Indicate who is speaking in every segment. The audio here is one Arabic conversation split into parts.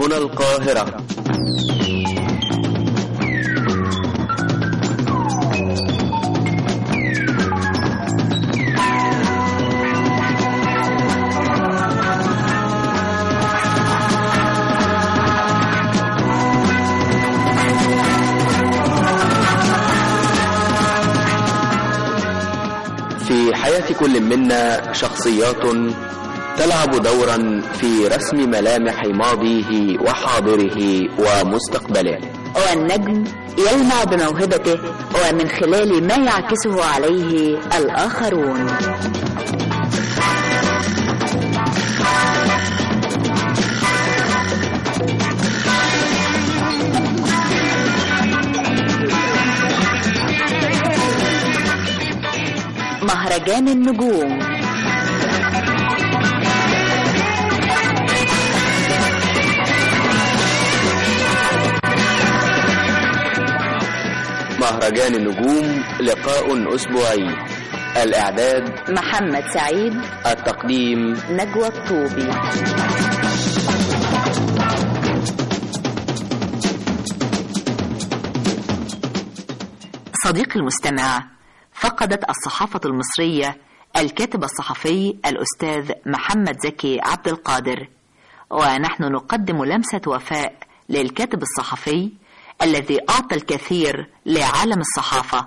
Speaker 1: هنا القاهرة. في حياة كل منا شخصيات تلعب دورا في رسم ملامح ماضيه وحاضره ومستقبله،
Speaker 2: والنجم يلمع بموهبته ومن خلال ما يعكسه عليه الآخرون. مهرجان النجوم.
Speaker 1: مهرجان النجوم لقاء أسبوعي. الإعداد
Speaker 2: محمد سعيد،
Speaker 1: التقديم
Speaker 2: نجوى الطوبي. صديقي المستمع، فقدت الصحافة المصرية الكاتب الصحفي الأستاذ محمد زكي عبد القادر، ونحن نقدم لمسة وفاء للكاتب الصحفي الذي أعطى الكثير لعالم الصحافة.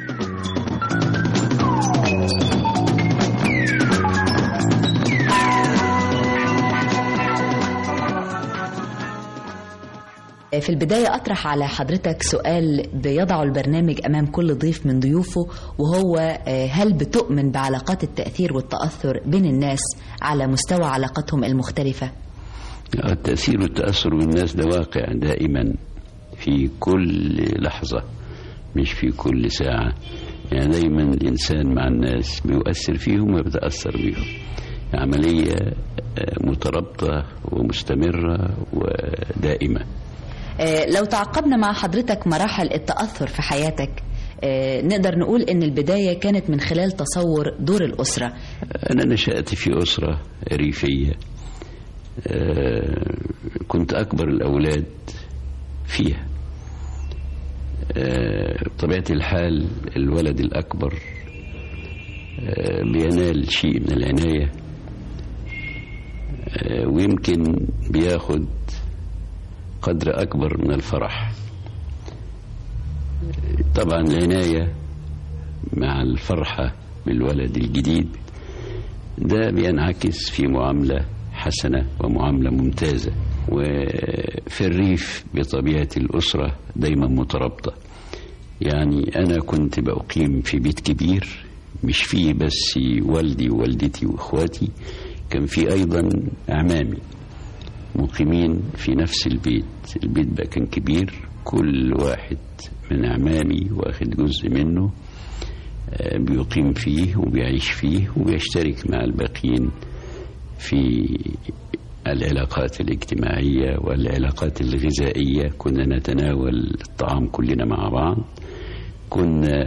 Speaker 3: في البداية أطرح على حضرتك سؤال بيضع البرنامج أمام كل ضيف من ضيوفه، وهو هل بتؤمن بعلاقات التأثير والتأثر بين الناس على مستوى علاقاتهم المختلفة؟
Speaker 4: التأثير والتأثر بالناس ده واقع دائما في كل لحظة، مش في كل ساعة. يعني دايما الإنسان مع الناس بيؤثر فيهم وبيتأثر بيهم، عملية مترابطة ومستمرة ودائمة.
Speaker 3: لو تعقبنا مع حضرتك مراحل التأثر في حياتك، نقدر نقول إن البداية كانت من خلال تصور دور الأسرة.
Speaker 4: أنا نشأت في أسرة ريفية، كنت أكبر الأولاد فيها. بطبيعة الحال الولد الأكبر بينال شيء من العناية، ويمكن بياخد قدر أكبر من الفرح. طبعا العناية مع الفرحة بالولد الجديد ده بينعكس في معاملة حسنة ومعاملة ممتازة. وفي الريف بطبيعة الأسرة دايما مترابطة. يعني أنا كنت بقيم في بيت كبير، مش فيه بس والدي ووالدتي وإخواتي، كان في أيضا أعمامي مقيمين في نفس البيت. البيت بقى كان كبير، كل واحد من أعمامي واخد جزء منه بيقيم فيه وبيعيش فيه وبيشترك مع الباقيين في العلاقات الاجتماعية والعلاقات الغذائية. كنا نتناول الطعام كلنا مع بعض، كنا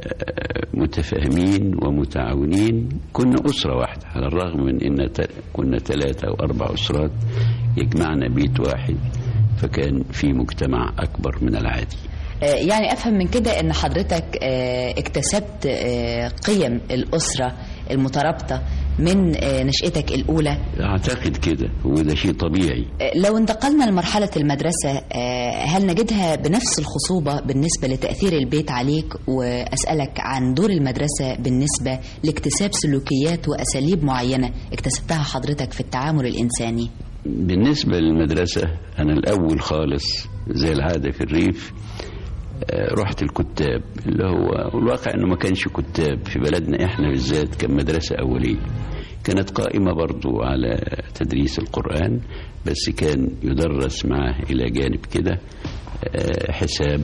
Speaker 4: متفاهمين ومتعاونين، كنا أسرة واحدة، على الرغم من أن كنا 3 أو 4 أسرات يجمعنا بيت واحد، فكان في مجتمع أكبر من العادي.
Speaker 3: يعني أفهم من كده أن حضرتك اكتسبت قيم الأسرة المترابطة من نشأتك الأولى.
Speaker 4: أعتقد كده، وده شيء طبيعي.
Speaker 3: لو انتقلنا لمرحلة المدرسة، هل نجدها بنفس الخصوبة بالنسبة لتأثير البيت عليك؟ وأسألك عن دور المدرسة بالنسبة لاكتساب سلوكيات وأساليب معينة اكتسبتها حضرتك في التعامل الإنساني.
Speaker 4: بالنسبة للمدرسة، أنا الأول خالص زي العادة في الريف رحت الكتاب، اللي هو الواقع أنه ما كانش كتاب في بلدنا إحنا بالذات، كان مدرسة أولية كانت قائمة برضو على تدريس القرآن، بس كان يدرس معه إلى جانب كده حساب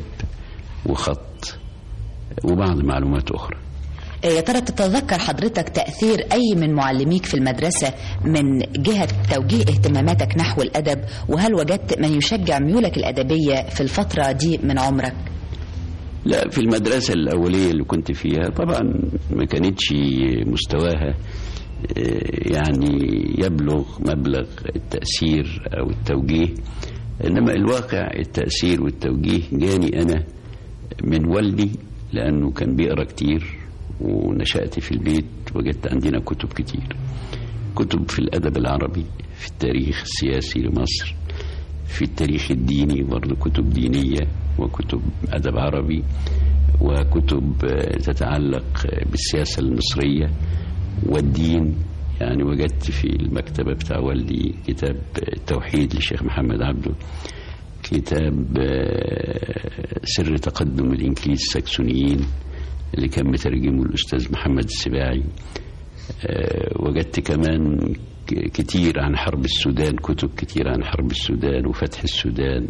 Speaker 4: وخط وبعض معلومات أخرى.
Speaker 3: يا ترى تتذكر حضرتك تأثير أي من معلميك في المدرسة من جهة توجيه اهتماماتك نحو الأدب؟ وهل وجدت من يشجع ميولك الأدبية في الفترة دي من عمرك؟
Speaker 4: لا، في المدرسة الأولية اللي كنت فيها طبعا ما كانتش مستواها يعني يبلغ مبلغ التأثير أو التوجيه إنما الواقع التأثير والتوجيه جاني أنا من والدي، لأنه كان بيقرأ كتير، ونشأت في البيت وجدت عندنا كتب كتير، كتب في الأدب العربي، في التاريخ السياسي لمصر، في التاريخ الديني برضه كتب دينية وكتب أدب عربي، وكتب تتعلق بالسياسة المصرية والدين. يعني وجدت في المكتبة بتاع والدي كتاب التوحيد للشيخ محمد عبده، كتاب سر تقدم الإنجليز الساكسونيين اللي كان مترجمه الأستاذ محمد السباعي. وجدت كمان كتير عن حرب السودان، كتب كتير عن حرب السودان وفتح السودان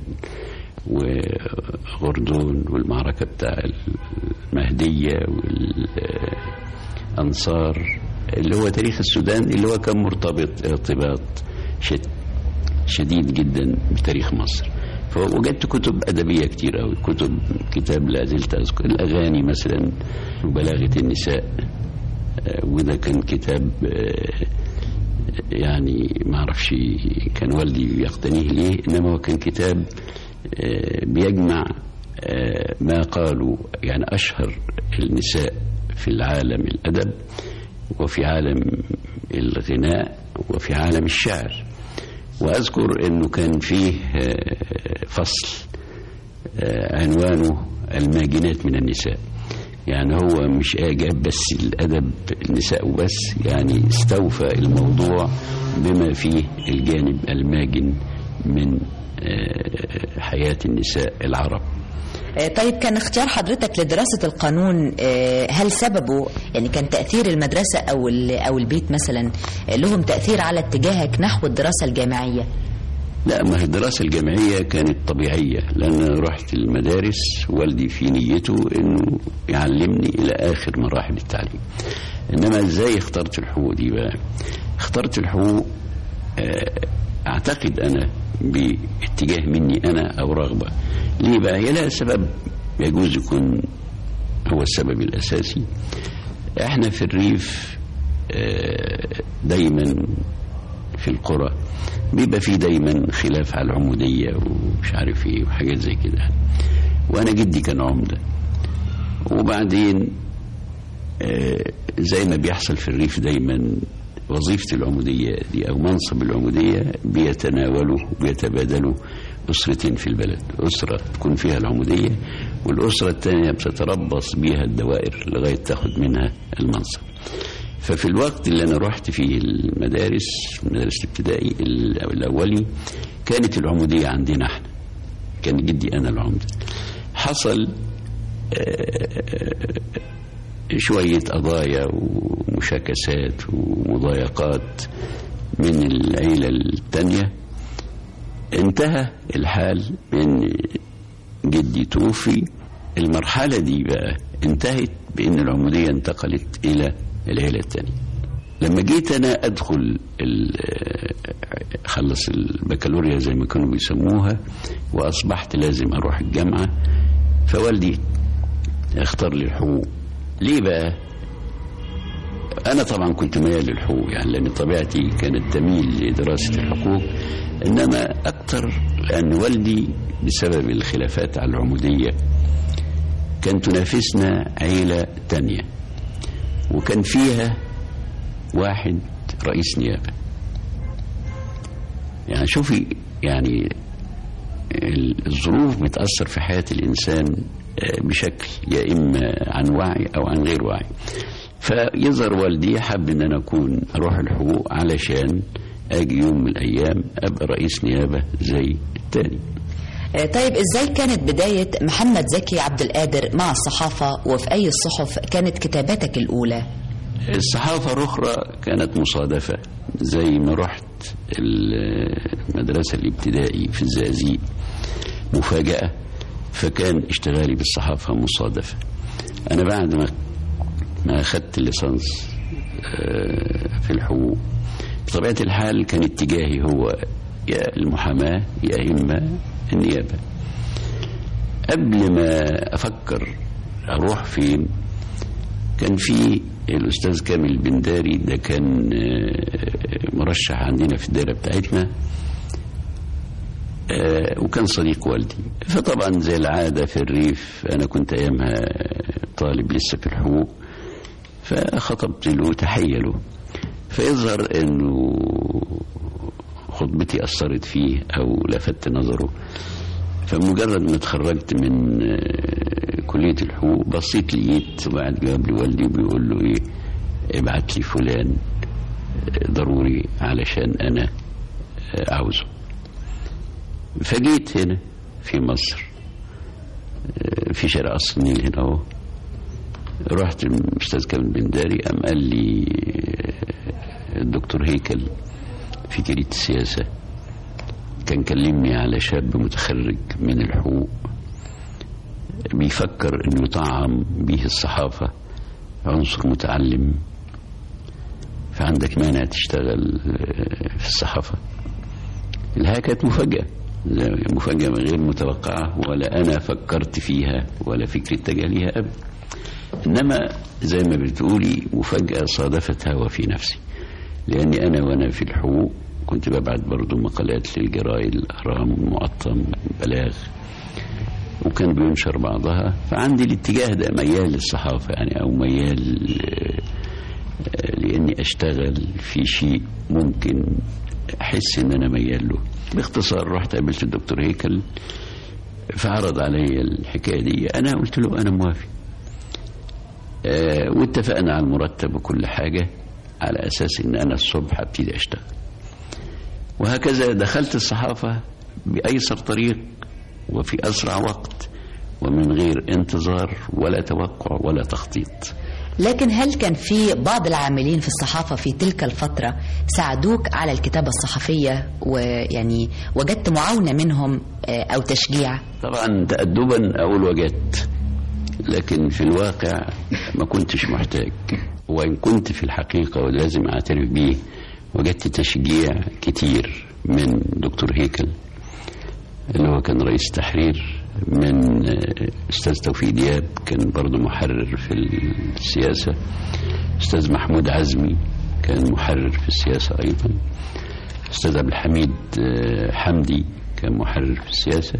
Speaker 4: وغردون والمعركة بتاع المهدية والأنصار، اللي هو تاريخ السودان اللي هو كان مرتبط ارتباط شديد جدا بتاريخ مصر. فوجدت كتب أدبية كتير أوي، كتاب لا زلت أذكر الأغاني مثلا وبلاغة النساء، وده كان كتاب يعني ما أعرفش كان والدي يقتنيه ليه، إنما هو كان كتاب بيجمع ما قالوا يعني أشهر النساء في العالم الأدب وفي عالم الغناء وفي عالم الشعر. وأذكر أنه كان فيه فصل عنوانه الماجنات من النساء، يعني هو مش جاب بس الأدب النساء وبس، يعني استوفى الموضوع بما فيه الجانب الماجن من حياة النساء العرب.
Speaker 3: طيب، كان اختيار حضرتك لدراسة القانون هل سببه يعني كان تأثير المدرسة أو البيت مثلا لهم تأثير على اتجاهك نحو الدراسة الجامعية؟
Speaker 4: لا، ما هي الدراسة الجامعية كانت طبيعية، لأن رحت المدارس والدي في نيته أنه يعلمني إلى آخر مراحل التعليم. إنما إزاي اخترت الحقوق دي بقى؟ اخترت الحقوق أعتقد أنا باتجاه مني أنا أو رغبة. ليه بقى؟ هي لها سبب يجوز يكون هو السبب الأساسي. احنا في الريف دايما في القرى بيبقى فيه دايما خلاف على العمودية ومش عارف ايه وحاجات زي كده، وانا جدي كان عمدة، وبعدين زي ما بيحصل في الريف دايما وظيفة العمودية دي أو منصب العمودية بيتناولوا وبيتبادلوا أسرتين في البلد، أسرة تكون فيها العمودية والأسرة الثانية بتتربص بيها الدوائر لغاية تاخد منها المنصب. ففي الوقت اللي أنا رحت فيه المدارس الابتدائي الأولي كانت العمودية عندنا احنا، كان جدي أنا العمدة. حصل شوية قضايا ومشاكسات ومضايقات من العيلة التانية، انتهى الحال بأن جدي توفي. المرحلة دي بقى انتهت بأن العمودية انتقلت إلى العيلة التانية. لما جيت أنا أدخل خلص البكالوريا زي ما كانوا بيسموها وأصبحت لازم أروح الجامعة، فوالدي اختار لي الحقوق. ليه بقى؟ أنا طبعا كنت ميال للحقوق، يعني لأن طبيعتي كانت تميل لدراسة الحقوق، إنما أكتر لأن والدي بسبب الخلافات على العمودية كان تنافسنا عيلة تانية، وكان فيها واحد رئيس نيابة. يعني شوفي، يعني الظروف بتأثر في حياة الإنسان بشكل يا إما عن وعي أو عن غير وعي. فيظهر والدي حب أن أنا أروح الحقوق علشان أجي يوم من الأيام أبقى رئيس نيابة زي التاني.
Speaker 3: طيب، إزاي كانت بداية محمد زكي عبد القادر مع الصحافة، وفي أي الصحف كانت كتاباتك الأولى؟
Speaker 4: الصحافة الأخرى كانت مصادفة، زي ما رحت المدرسة الابتدائي في الزقازيق مفاجأة، فكان اشتغالي بالصحافة مصادفة. أنا بعد ما أخذت الليسانس في الحقوق بطبيعة الحال كان اتجاهي هو يا المحاماة يا إما النيابة. قبل ما أفكر أروح فين كان في الأستاذ كامل البنداري، ده كان مرشح عندنا في الدائرة بتاعتنا، وكان صديق والدي. فطبعا زي العادة في الريف، أنا كنت أيامها طالب لسه في الحقوق، فخطبت له تحية له، فيظهر أنه خطبتي أثرت فيه أو لفت نظره. فمجرد ما اتخرجت من كلية الحقوق بصيت لقيت بعد جواب لوالدي وبيقول له إيه، ابعت لي فلان ضروري علشان أنا عاوزه. فجيت هنا في مصر في شارع قصر النيل هنا اهو، رحت الأستاذ كامل بنداري، قام قال لي الدكتور هيكل في كلية السياسة كان كلمني على شاب متخرج من الحقوق بيفكر انه يطعم به الصحافة عنصر متعلم، فعندك مانع تشتغل في الصحافة؟ الحقيقة كانت مفاجأة غير متوقعة، ولا أنا فكرت فيها ولا فكري اتجه ليها أبدا، إنما زي ما بتقولي مفاجأة صادفت هوا في نفسي، لأني أنا وأنا في الحقوق كنت ببعت برضو مقالات للجرائد الأهرام والمقطم والبلاغ، وكان بينشر بعضها، فعندي الاتجاه ده ميال للصحافة يعني، أو ميال لأني أشتغل في شيء ممكن أحس إن أنا ميال له. باختصار رحت قابلت الدكتور هيكل، فعرض علي الحكاية دي، أنا قلت له أنا موافق، واتفقنا على المرتب وكل حاجة على أساس إن أنا الصبح أبتدي أشتغل. وهكذا دخلت الصحافة بأيسر طريق وفي أسرع وقت ومن غير انتظار ولا توقع ولا تخطيط.
Speaker 3: لكن هل كان في بعض العاملين في الصحافة في تلك الفترة ساعدوك على الكتابة الصحفية، ويعني وجدت معاونة منهم أو تشجيع؟
Speaker 4: طبعا تأدبا أقول وجدت، لكن في الواقع ما كنتش محتاج، وإن كنت في الحقيقة ولازم أعترف به وجدت تشجيع كتير من دكتور هيكل اللي هو كان رئيس تحرير، من أستاذ توفيق دياب كان برضو محرر في السياسة، أستاذ محمود عزمي كان محرر في السياسة أيضا، أستاذ عبد الحميد حمدي كان محرر في السياسة.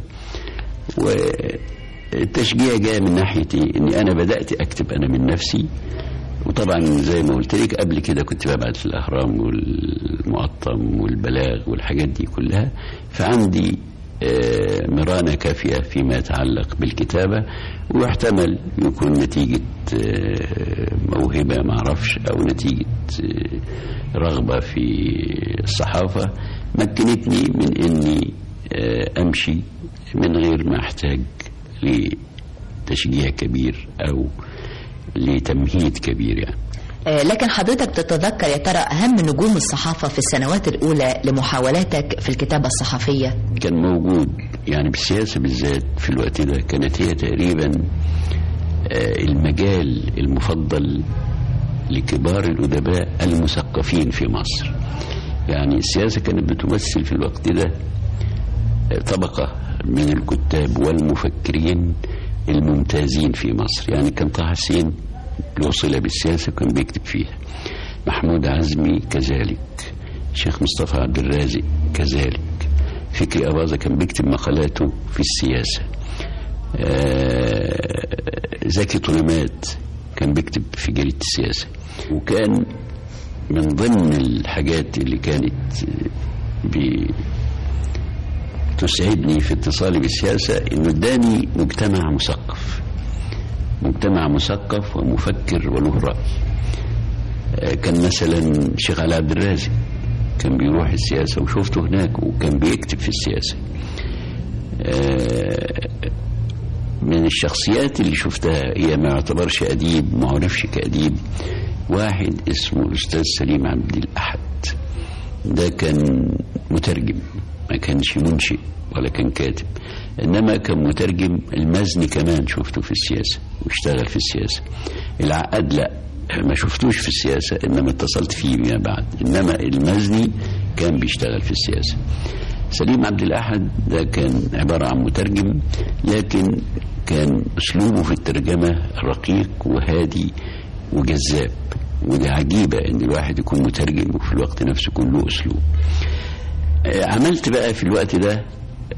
Speaker 4: والتشجيع جاء من ناحيتي أني أنا بدأت أكتب أنا من نفسي، وطبعا زي ما قلت لك قبل كده كنت ببعت في الأهرام والمقطم والبلاغ والحاجات دي كلها، فعندي مرانة كافية فيما يتعلق بالكتابة، ويحتمل يكون نتيجة موهبة معرفش أو نتيجة رغبة في الصحافة مكنتني من أني أمشي من غير ما أحتاج لتشجيع كبير أو لتمهيد كبير يعني.
Speaker 3: لكن حضرتك تتذكر يا ترى أهم نجوم الصحافة في السنوات الأولى لمحاولاتك في الكتابة الصحفية؟
Speaker 4: كان موجود يعني بالسياسة بالذات في الوقت ده، كانت هي تقريبا المجال المفضل لكبار الأدباء المثقفين في مصر. يعني السياسة كانت بتمثل في الوقت ده طبقة من الكتاب والمفكرين الممتازين في مصر. يعني كان طه حسين له صلة بالسياسة كان بيكتب فيها، محمود عزمي كذلك، الشيخ مصطفى عبد الرازق كذلك، فكري أباظة كان بيكتب مقالاته في السياسة، زكي طلمات كان بيكتب في جريدة السياسة. وكان من ضمن الحاجات اللي كانت تسعدني في اتصالي بالسياسة إنه اداني مجتمع مثقف ومفكر وله رأي. كان مثلا الشيخ علي عبد الرازق كان بيروح السياسة وشوفته هناك وكان بيكتب في السياسة. من الشخصيات اللي شفتها هي ما يعتبرش أديب، ما عرفش كأديب، واحد اسمه أستاذ سليم عبد الأحد. ده كان مترجم، ما كانش منشئ ولا كان كاتب، إنما كان مترجم. المزني كمان شفته في السياسة واشتغل في السياسة. العقاد لا، ما شفتوش في السياسة إنما اتصلت فيه ما بعد، إنما المزني كان بيشتغل في السياسة. سليم عبد الأحد ده كان عبارة عن مترجم، لكن كان أسلوبه في الترجمة رقيق وهادي وجذاب، ودي عجيبة إن الواحد يكون مترجم وفي الوقت نفسه يكون له أسلوب. عملت بقى في الوقت ده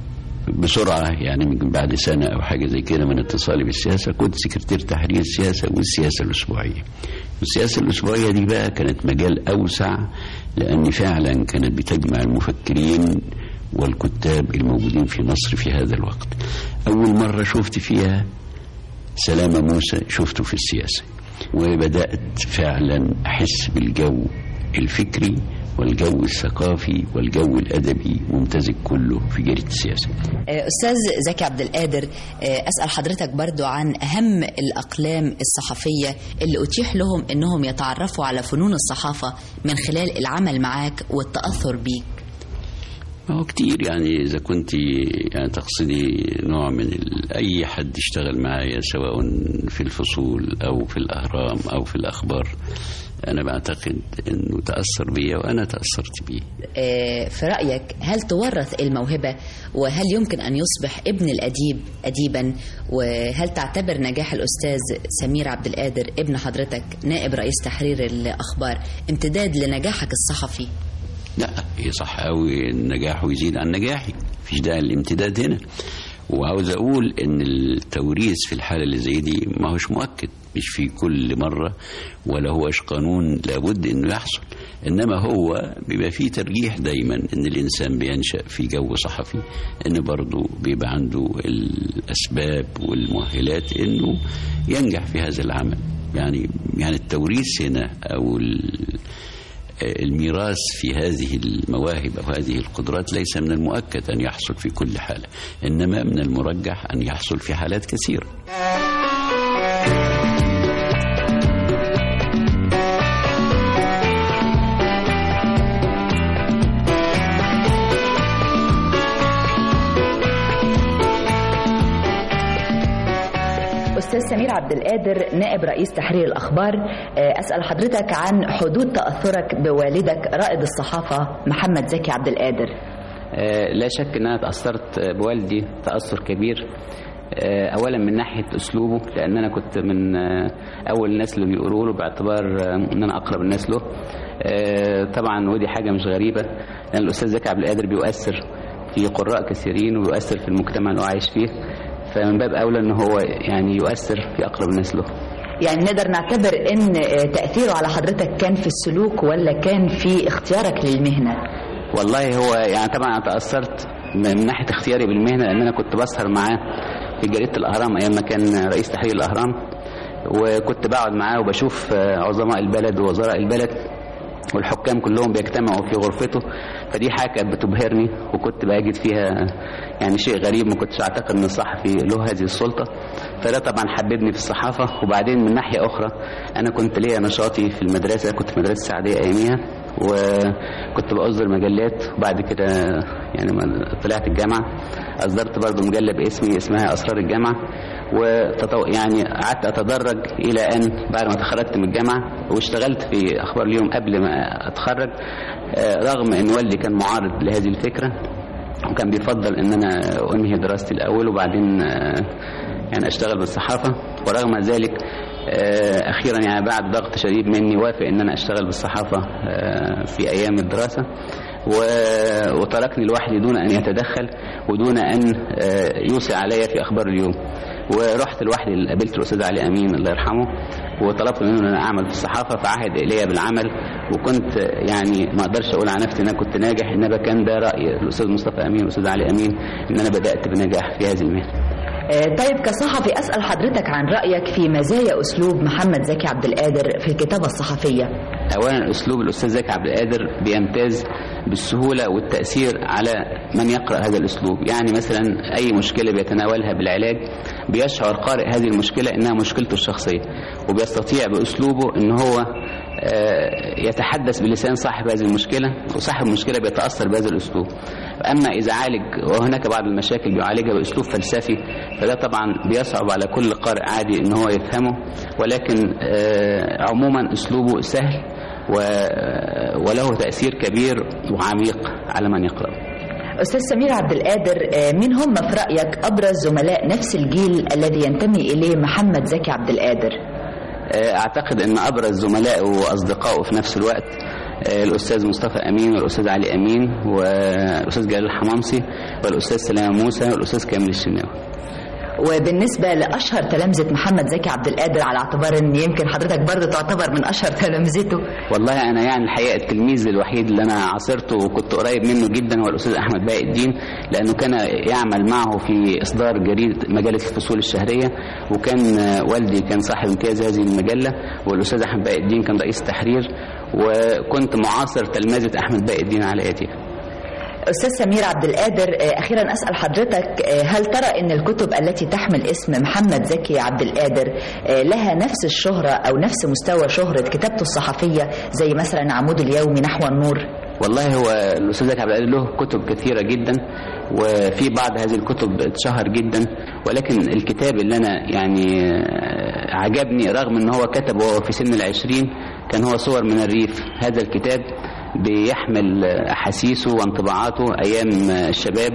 Speaker 4: بسرعة يعني من بعد سنة أو حاجة زي كده من اتصالي بالسياسة كنت سكرتير تحرير السياسة والسياسة الأسبوعية. السياسة الأسبوعية دي بقى كانت مجال أوسع، لأن فعلا كانت بتجمع المفكرين والكتاب الموجودين في مصر في هذا الوقت. أول مرة شفت فيها سلامة موسى شفته في السياسة، وبدأت فعلا أحس بالجو الفكري والجو الثقافي والجو الأدبي ممتزج كله في جريدة السياسة.
Speaker 3: أستاذ زكي عبد القادر، أسأل حضرتك برضو عن أهم الأقلام الصحفية اللي أتيح لهم أنهم يتعرفوا على فنون الصحافة من خلال العمل معاك والتأثر بيك.
Speaker 4: هو كتير يعني، إذا كنت يعني تقصدي نوع من أي حد اشتغل معايا سواء في الفصول أو في الأهرام أو في الأخبار، أنا بعتقد أنه تأثر بي وأنا تأثرت بيه.
Speaker 3: في رأيك هل تورث الموهبة، وهل يمكن أن يصبح ابن الأديب أديبا؟ وهل تعتبر نجاح الأستاذ سمير عبد القادر ابن حضرتك نائب رئيس تحرير الأخبار امتداد لنجاحك الصحفي؟
Speaker 4: لا، هي صح قوي النجاح ويزيد عن نجاحي، مفيش داعي الامتداد هنا. وعاوز اقول ان التوريث في الحاله اللي زي دي ما هوش مؤكد، مش في كل مره ولا هوش قانون لابد انه يحصل، انما هو بيبقى فيه ترجيح دايما ان الانسان بينشأ في جو صحفي، ان برضه بيبقى عنده الاسباب والمؤهلات انه ينجح في هذا العمل. يعني التوريث هنا او الميراث في هذه المواهب أو هذه القدرات ليس من المؤكد أن يحصل في كل حالة، إنما من المرجح أن يحصل في حالات كثيرة.
Speaker 3: أستاذ سمير عبد القادر نائب رئيس تحرير الأخبار، أسأل حضرتك عن حدود تأثرك بوالدك رائد الصحافة محمد زكي عبد القادر.
Speaker 5: لا شك أن أنا تأثرت بوالدي تأثر كبير، أولا من ناحية أسلوبه، لأن أنا كنت من أول الناس اللي بيقولوا له باعتبار أن أنا أقرب الناس له. طبعا ودي حاجة مش غريبة، لأن الأستاذ زكي عبد القادر بيؤثر في قراء كثيرين ويؤثر في المجتمع اللي هو عايش فيه، فمن باب أولى أنه هو يعني يؤثر في أقرب الناس له.
Speaker 3: يعني نقدر نعتبر أن تأثيره على حضرتك كان في السلوك ولا كان في اختيارك للمهنة؟
Speaker 5: والله هو يعني طبعا أنا تأثرت من ناحية اختياري بالمهنة، لأن أنا كنت بسهر معاه في جريدة الأهرام أيام ما كان رئيس تحرير الأهرام، وكنت بقعد معاه وبشوف عظماء البلد ووزراء البلد والحكام كلهم بيجتمعوا في غرفته، فدي حاجة كانت بتبهرني وكنت بجد فيها يعني شيء غريب، ما كنتش أعتقد أن الصحفي له هذه السلطة، فده طبعا حببني في الصحافة. وبعدين من ناحية أخرى أنا كنت ليا نشاطي في المدرسة، كنت في مدرسة السعدية أياميها وكنت بأصدر مجلات، وبعد كده يعني ما طلعت الجامعة أصدرت برضو مجلة باسمي اسمها أسرار الجامعة، يعني قعدت أتدرج إلى أن بعد ما تخرجت من الجامعة واشتغلت في أخبار اليوم قبل ما أتخرج، رغم أن والدي كان معارض لهذه الفكرة وكان بيفضل أن أنا أنهي دراستي الأول وبعدين يعني أشتغل بالصحافة، ورغم ذلك أخيرا يعني بعد ضغط شديد مني وافق أن أنا أشتغل بالصحافة في أيام الدراسة، وتركني لوحدي دون أن يتدخل ودون أن يوصي علي في أخبار اليوم، ورحت لوحدي قابلت الأستاذ علي أمين الله يرحمه وطلبت منه أن أنا أعمل في الصحافة، فعهد إلي بالعمل، وكنت يعني ما أقدرش أقول على نفسي أن أنا كنت ناجح، إنما كان ده رأي الأستاذ مصطفى أمين والأستاذ علي أمين أن أنا بدأت بنجاح في هذه المهنة.
Speaker 3: طيب كصحفي أسأل حضرتك عن رأيك في مزايا أسلوب محمد زكي عبد القادر في الكتابة الصحفية.
Speaker 5: أولا أسلوب الأستاذ زكي عبد القادر بيمتاز بالسهولة والتأثير على من يقرأ هذا الأسلوب، يعني مثلا أي مشكلة بيتناولها بالعلاج بيشعر قارئ هذه المشكلة إنها مشكلته الشخصية، وبيستطيع بأسلوبه إن هو يتحدث بلسان صاحب هذه المشكلة، وصاحب المشكلة بيتأثر بهذا الأسلوب. أما إذا عالج وهناك بعض المشاكل بيعالجها بأسلوب فلسفي، فده طبعا بيصعب على كل قارئ عادي إن هو يفهمه، ولكن عموما أسلوبه سهل وله تأثير كبير وعميق على من يقرأ.
Speaker 3: أستاذ سمير عبد القادر، من هم في رأيك أبرز زملاء نفس الجيل الذي ينتمي إليه محمد زكي عبد القادر؟
Speaker 5: أعتقد أن أبرز زملائه وأصدقائه في نفس الوقت الأستاذ مصطفى أمين والأستاذ علي أمين والأستاذ جلال الحمامسي والأستاذ سلام موسى والأستاذ كامل الشناوي.
Speaker 3: وبالنسبة لأشهر تلامذة محمد زكي عبد القادر، على اعتبار أن يمكن حضرتك برضه تعتبر من أشهر تلامذته.
Speaker 5: والله أنا يعني الحقيقة التلميذ الوحيد اللي أنا عاصرته وكنت قريب منه جدا هو الأستاذ أحمد باقي الدين، لأنه كان يعمل معه في إصدار جريدة مجلة الفصول الشهرية، وكان والدي كان صاحب امتياز هذه المجلة، والأستاذ أحمد باقي الدين كان رئيس تحرير، وكنت معاصر تلمذة أحمد باقي الدين على يديه.
Speaker 3: أستاذ سمير عبد القادر، أخيرا أسأل حضرتك، هل ترى أن الكتب التي تحمل اسم محمد زكي عبد القادر لها نفس الشهرة أو نفس مستوى شهرة كتابته الصحفية زي مثلا عمود اليومي، نحو النور؟
Speaker 5: والله هو الأستاذ زكي عبد القادر له كتب كثيرة جدا، وفي بعض هذه الكتب اتشهر جدا، ولكن الكتاب اللي أنا يعني عجبني رغم أنه هو كتبه وهو في سن 20 كان هو صور من الريف. هذا الكتاب بيحمل أحاسيسه وانطباعاته أيام الشباب،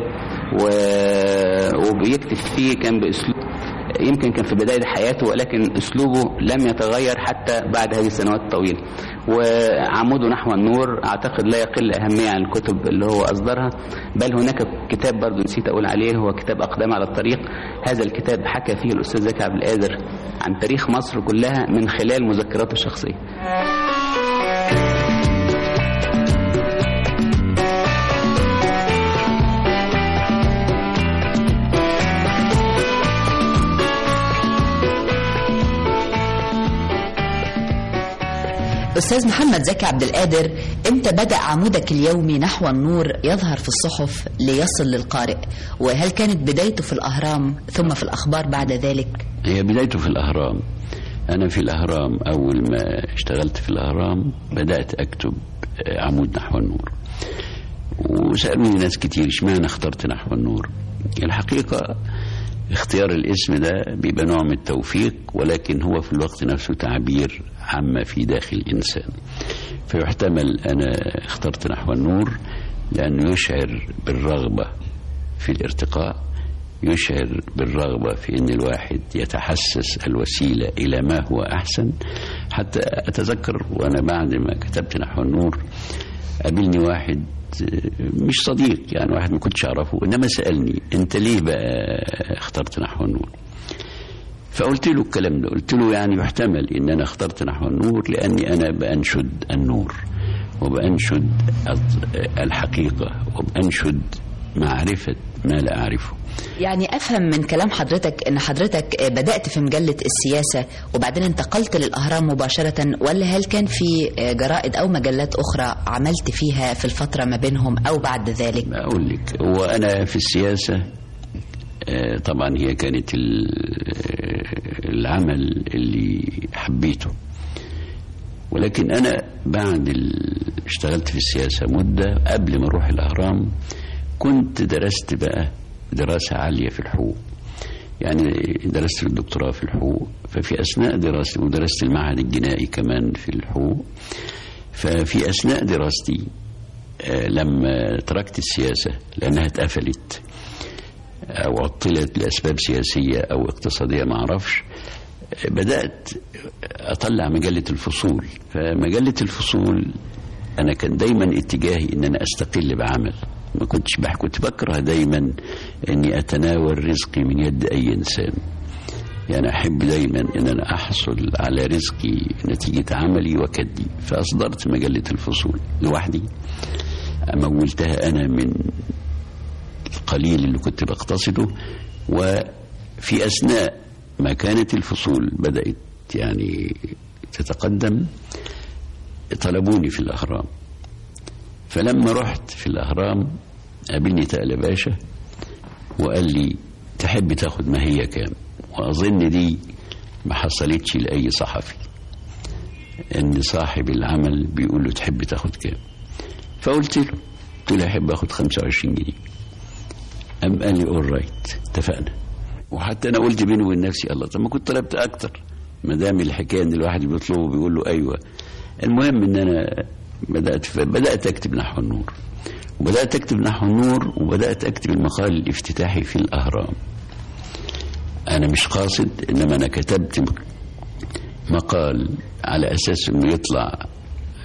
Speaker 5: وبيكتب فيه كان بأسلوب يمكن كان في بداية حياته، ولكن أسلوبه لم يتغير حتى بعد هذه السنوات الطويلة. وعموده نحو النور أعتقد لا يقل أهمية عن الكتب اللي هو أصدرها، بل هناك كتاب برضو نسيت أقول عليه هو كتاب أقدام على الطريق. هذا الكتاب حكى فيه الأستاذ زكي عبد القادر عن تاريخ مصر كلها من خلال مذكراته الشخصية.
Speaker 3: أستاذ محمد زكي عبد القادر، إمتى بدأ عمودك اليومي نحو النور يظهر في الصحف ليصل للقارئ؟ وهل كانت بدايته في الأهرام ثم في الأخبار بعد ذلك؟
Speaker 4: هي بدايته في الأهرام. أنا في الأهرام أول ما اشتغلت في الأهرام بدأت أكتب عمود نحو النور، وسألوني ناس كتير اشمعنى اخترت نحو النور. الحقيقة اختيار الاسم ده بيبقى نوع من التوفيق، ولكن هو في الوقت نفسه تعبير عما في داخل الإنسان. فيحتمل أنا اخترت نحو النور لأنه يشعر بالرغبة في الارتقاء، يشعر بالرغبة في أن الواحد يتحسس الوسيلة إلى ما هو أحسن. حتى أتذكر وأنا بعد ما كتبت نحو النور قابلني واحد مش صديق، يعني واحد ما كنتش أعرفه، إنما سألني أنت ليه بقى اخترت نحو النور؟ فقلت له الكلام ده، قلت له يعني يحتمل إن أنا اخترت نحو النور لأني أنا بأنشد النور وبأنشد الحقيقة وبأنشد معرفة ما لا أعرفه.
Speaker 3: يعني أفهم من كلام حضرتك أن حضرتك بدأت في مجلة السياسة وبعدين انتقلت للأهرام مباشرة، ولا هل كان في جرائد أو مجلات أخرى عملت فيها في الفترة ما بينهم أو بعد ذلك؟
Speaker 4: أقول لك، وأنا في السياسة طبعا هي كانت العمل اللي حبيته، ولكن أنا بعد اشتغلت في السياسة مدة قبل ما أروح الأهرام كنت درست بقى دراسة عالية في الحقوق، يعني درست الدكتوراه في الحقوق. ففي أثناء دراستي ودرست المعهد الجنائي كمان في الحقوق، ففي أثناء دراستي لما تركت السياسة لأنها اتقفلت أو عطلت لأسباب سياسية أو اقتصادية ما أعرفش، بدأت أطلع مجلة الفصول. فمجلة الفصول أنا كان دايما اتجاهي إن أنا أستقل بعمل، ما كنتش كنت بكره دايما اني اتناول رزقي من يد اي انسان، يعني احب دايما ان انا احصل على رزقي نتيجة عملي وكدي. فاصدرت مجلة الفصول لوحدي، مولتها انا من القليل اللي كنت بقتصده. وفي اثناء ما كانت الفصول بدأت يعني تتقدم طلبوني في الاهرام. فلما رحت في الأهرام قابلني تقل باشا وقال لي تحب تاخد ما هي كام؟ وأظن دي ما حصلتش لأي صحفي، إن صاحب العمل بيقول له تحب تاخد كام؟ فقلت له أحب أخد 25 جنيه. قام قال لي أول رايت، اتفقنا. وحتى أنا قلت بيني وبين نفسي الله طب ما كنت طلبت أكتر، ما دام الحكاية إن الواحد بيطلبه بيقول له أيوة. المهم إن أنا بدأت أكتب نحو النور، وبدأت أكتب نحو النور وبدأت أكتب المقال الافتتاحي في الأهرام. أنا مش قاصد، إنما أنا كتبت مقال على أساس إنه يطلع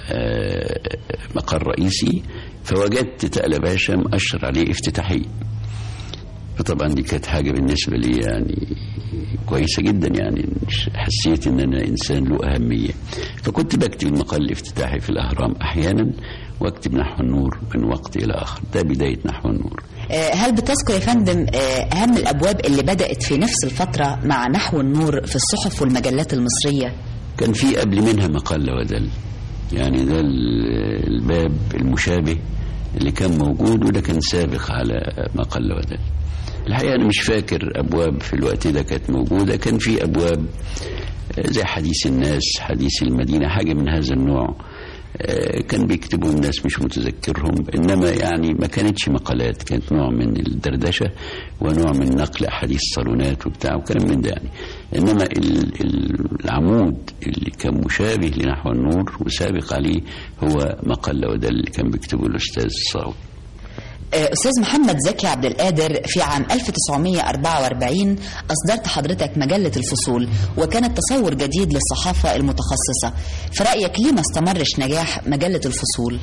Speaker 4: مقر رئيسي، فوجدت تقل باشا مؤشر عليه افتتاحية. فطبعا دي كانت حاجة بالنسبة لي يعني كويسة جدا، يعني حسيت ان انا انسان له اهمية. فكنت بكتب المقال الافتتاحي في الاهرام احيانا، واكتب نحو النور من وقت الى اخر. ده بداية نحو النور.
Speaker 3: هل بتذكر يا فندم اهم الابواب اللي بدأت في نفس الفترة مع نحو النور في الصحف والمجلات المصرية؟
Speaker 4: كان في قبل منها مقال ودل، يعني ده الباب المشابه اللي كان موجود، وده كان سابق على مقال ودل. الحقيقة أنا مش فاكر أبواب في الوقت ده كانت موجودة. كان في أبواب زي حديث الناس، حديث المدينة، حاجة من هذا النوع كان بيكتبوا الناس، مش متذكرهم، إنما يعني ما كانتش مقالات، كانت نوع من الدردشة ونوع من نقل أحاديث صالونات وبتاع وكلام من ده يعني. إنما العمود اللي كان مشابه لنحو النور وسابق عليه هو مقال ودل اللي كان بيكتبه الأستاذ الصاوي.
Speaker 3: أستاذ محمد زكي عبد القادر، في عام 1944 أصدرت حضرتك مجلة الفصول، وكانت تصور جديد للصحافة المتخصصة. في رأيك ليه ما استمرش نجاح مجلة الفصول؟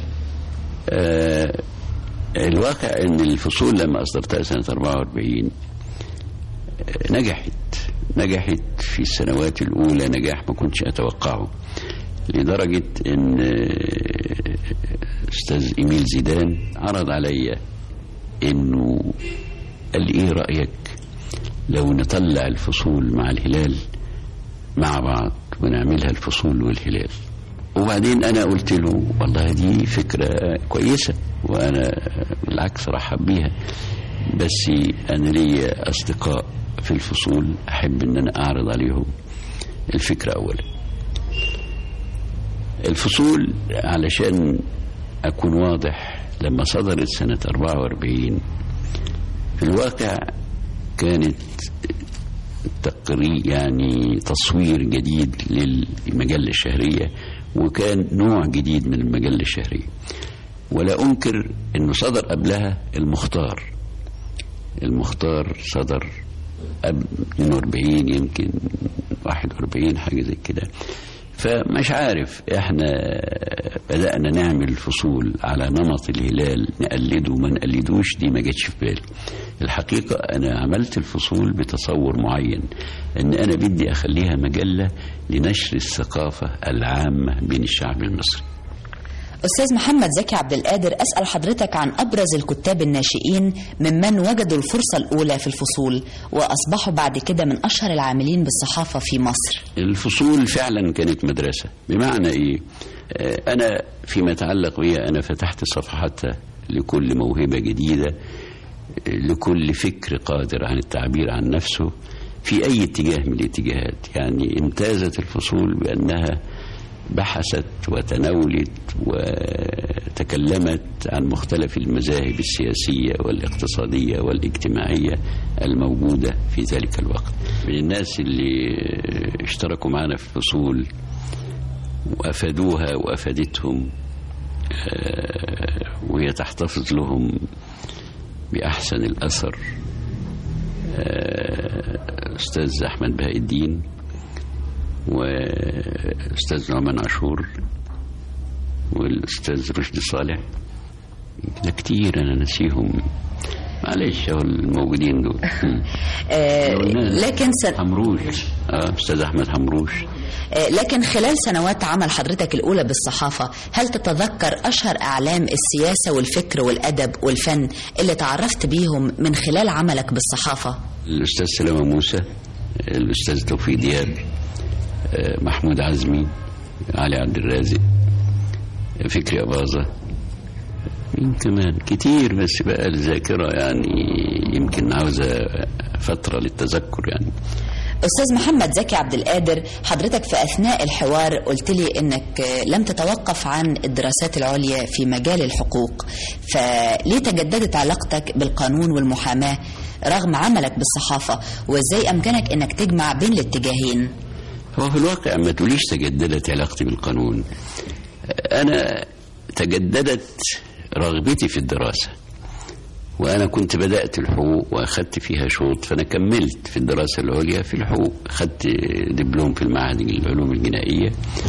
Speaker 4: الواقع أن الفصول لما أصدرتها سنة 44 نجحت في السنوات الأولى نجاح ما كنتش أتوقعه، لدرجة أن أستاذ إيميل زيدان عرض علي انه قال لي ايه رأيك لو نطلع الفصول مع الهلال مع بعض ونعملها الفصول والهلال. وبعدين انا قلت له والله دي فكرة كويسة وانا بالعكس رحب بيها، بس انا لي اصدقاء في الفصول احب ان انا اعرض عليهم الفكرة اولا. الفصول علشان اكون واضح لما صدرت سنة 44 في الواقع كانت تقرير يعني تصوير جديد للمجلة الشهرية، وكان نوع جديد من المجلة الشهرية. ولا أنكر أنه صدر قبلها المختار صدر 42 يمكن 41 حاجة زي كده. فمش عارف احنا بدأنا نعمل فصول على نمط الهلال نقلده وما نقلدوش، دي ما جاتش في بالي. الحقيقة انا عملت الفصول بتصور معين ان انا بدي اخليها مجلة لنشر الثقافة العامة بين الشعب المصري.
Speaker 3: أستاذ محمد زكي عبد القادر، أسأل حضرتك عن أبرز الكتاب الناشئين ممن وجدوا الفرصة الأولى في الفصول وأصبحوا بعد كده من أشهر العاملين بالصحافة في مصر.
Speaker 4: الفصول فعلا كانت مدرسة. بمعنى إيه؟ أنا فيما يتعلق بي أنا فتحت صفحتها لكل موهبة جديدة، لكل فكر قادر عن التعبير عن نفسه في أي اتجاه من الاتجاهات. يعني امتازت الفصول بأنها بحثت وتناولت وتكلمت عن مختلف المذاهب السياسية والاقتصادية والاجتماعية الموجودة في ذلك الوقت. من الناس اللي اشتركوا معنا في الفصول وأفادوها وأفادتهم وهي تحتفظ لهم بأحسن الأثر أستاذ أحمد بهاء الدين وأستاذ نعمان عاشور والأستاذ رشدي صالح. ده كتير أنا نسيهم، معلش هو الموجودين دول.
Speaker 3: لكن
Speaker 4: حمروش أستاذ أحمد حمروش.
Speaker 3: لكن خلال سنوات عمل حضرتك الأولى بالصحافة، هل تتذكر أشهر أعلام السياسة والفكر والأدب والفن اللي تعرفت بيهم من خلال عملك بالصحافة؟
Speaker 4: الأستاذ سلامة موسى، الأستاذ توفيق دياب، محمود عزمي، علي عبد الرازق، فكري أباظة، مين كمان كتير بس بقى الذاكرة يعني يمكن عاوزة فترة للتذكر. يعني
Speaker 3: أستاذ محمد زكي عبد القادر، حضرتك في أثناء الحوار قلت لي أنك لم تتوقف عن الدراسات العليا في مجال الحقوق، فليه تجددت علاقتك بالقانون والمحاماة رغم عملك بالصحافة، وإزاي أمكنك أنك تجمع بين الاتجاهين؟
Speaker 4: هو في الواقع ما تقوليش تجددت علاقتي بالقانون، أنا تجددت رغبتي في الدراسة. وأنا كنت بدأت الحقوق وأخذت فيها شوط، فأنا كملت في الدراسة العليا في الحقوق، أخذت دبلوم في المعهد العلوم الجنائية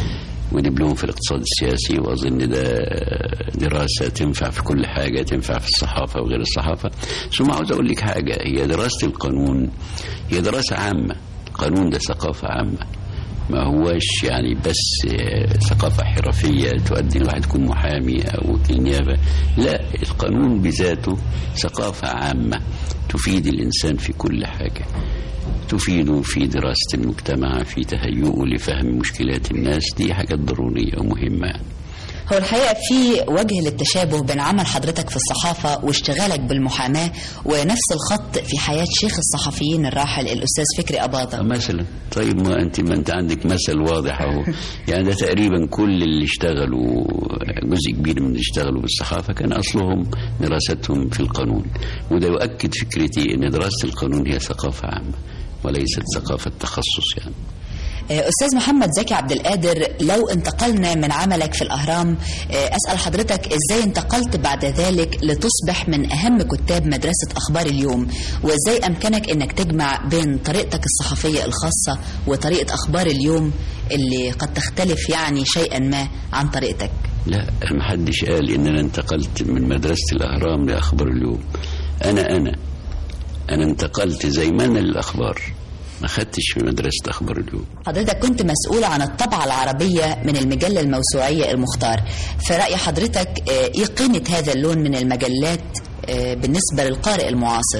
Speaker 4: ودبلوم في الاقتصاد السياسي، وأظن ده دراسة تنفع في كل حاجة، تنفع في الصحافة وغير الصحافة. ثم عاوز أقول لك حاجة، هي دراسة القانون هي دراسة عامة. القانون ده ثقافة عامة، ما هوش يعني بس ثقافة حرفية تؤدي الواحد يكون محامي أو وكيل نيابة. لا، القانون بذاته ثقافة عامة تفيد الإنسان في كل حاجة، تفيده في دراسة المجتمع، في تهيئه لفهم مشكلات الناس. دي حاجات ضرورية ومهمة.
Speaker 3: هو الحقيقة في وجه للتشابه بين عمل حضرتك في الصحافة واشتغالك بالمحاماة، ونفس الخط في حياة شيخ الصحفيين الراحل الأستاذ فكري أباظة
Speaker 4: مثلا. طيب ما أنت عندك مثل واضح أهو. يعني ده تقريبا كل اللي اشتغلوا، جزء كبير من اللي اشتغلوا بالصحافة كان أصلهم دراستهم في القانون. وده يؤكد فكرتي أن دراسة القانون هي ثقافة عامة وليست ثقافة تخصص. يعني
Speaker 3: أستاذ محمد زكي عبد القادر، لو انتقلنا من عملك في الأهرام، أسأل حضرتك إزاي انتقلت بعد ذلك لتصبح من أهم كتاب مدرسة أخبار اليوم، وإزاي أمكنك أنك تجمع بين طريقتك الصحفية الخاصة وطريقة أخبار اليوم اللي قد تختلف يعني شيئا ما عن طريقتك؟
Speaker 4: لا، ما حدش قال إن أنا انتقلت من مدرسة الأهرام لأخبار اليوم. أنا انتقلت زي ما أنا للأخبار، ما خدتش في مدرسة أخبار اليوم.
Speaker 3: حضرتك كنت مسؤول عن الطبعة العربية من المجلة الموسوعية المختار. في رأي حضرتك إيه قيمة هذا اللون من المجلات بالنسبة للقارئ المعاصر؟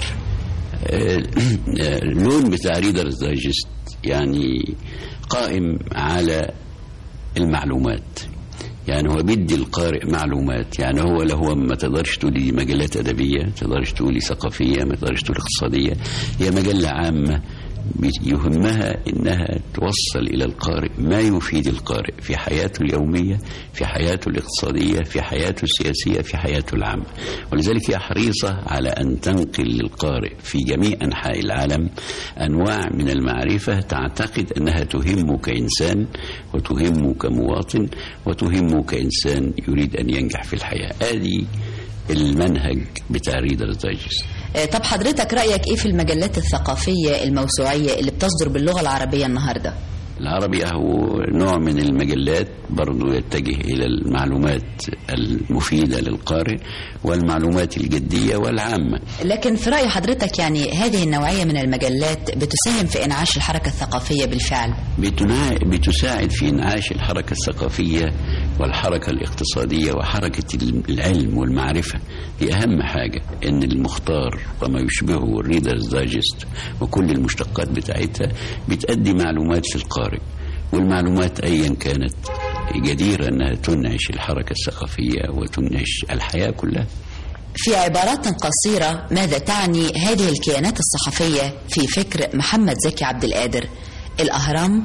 Speaker 4: اللون بتاع ريدرز دايجست يعني قائم على المعلومات. يعني هو بيدي القارئ معلومات. يعني هو ما تقدرش تقولي مجلات أدبية، ما تقدرش تقولي ثقافية، ما تقدرش تقولي اقتصادية. هي مجلة عامة يهمها إنها توصل إلى القارئ ما يفيد القارئ في حياته اليومية، في حياته الاقتصادية، في حياته السياسية، في حياته العامة. ولذلك هي حريصة على أن تنقل للقارئ في جميع أنحاء العالم أنواع من المعرفة تعتقد أنها تهمه كإنسان، وتهمه كمواطن، وتهمه كإنسان يريد أن ينجح في الحياة. هذه المنهج بتاع ريدرز دايجست.
Speaker 3: طب حضرتك رأيك إيه في المجلات الثقافية الموسوعية اللي بتصدر باللغة العربية النهاردة؟
Speaker 4: العربي هو نوع من المجلات برضو يتجه إلى المعلومات المفيدة للقارئ والمعلومات الجدية والعامة.
Speaker 3: لكن في رأي حضرتك يعني هذه النوعية من المجلات بتساهم في إنعاش الحركة الثقافية بالفعل؟
Speaker 4: بتساعد في إنعاش الحركة الثقافية والحركة الاقتصادية وحركة العلم والمعرفة. دي أهم حاجة، إن المختار وما يشبهه الريدرز دايجست وكل المشتقات بتاعتها بتأدي معلومات للقارئ، والمعلومات أيا كانت جديرة أنها تنعش الحركة الثقافية وتنعش الحياة كلها.
Speaker 3: في عبارات قصيرة، ماذا تعني هذه الكيانات الصحفية في فكر محمد زكي عبد القادر؟ الأهرام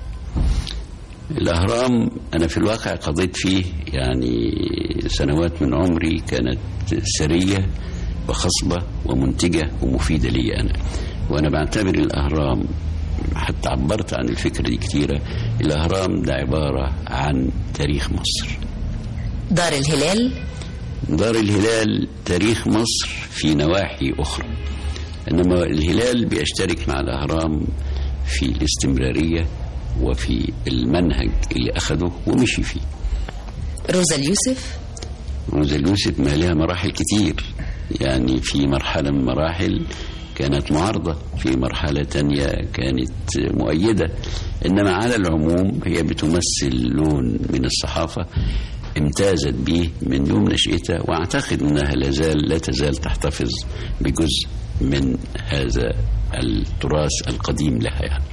Speaker 4: أنا في الواقع قضيت فيه يعني سنوات من عمري كانت ثرية وخصبة ومنتجة ومفيدة لي أنا. وأنا بعتبر الأهرام، حتى عبرت عن الفكرة دي كتيرة، الأهرام ده عبارة عن تاريخ مصر.
Speaker 3: دار الهلال تاريخ مصر في نواحي أخرى،
Speaker 4: إنما الهلال بيشترك مع الأهرام في الاستمرارية وفي المنهج اللي أخده ومشي فيه.
Speaker 3: روزا اليوسف
Speaker 4: ما لها مراحل كتير. يعني في مرحلة من المراحل كانت معارضة، في مرحلة تانية كانت مؤيدة. إنما على العموم هي بتمثل لون من الصحافة امتازت به من يوم نشأتها، وأعتقد أنها لا تزال تحتفظ بجزء من هذا التراث القديم لها. يعني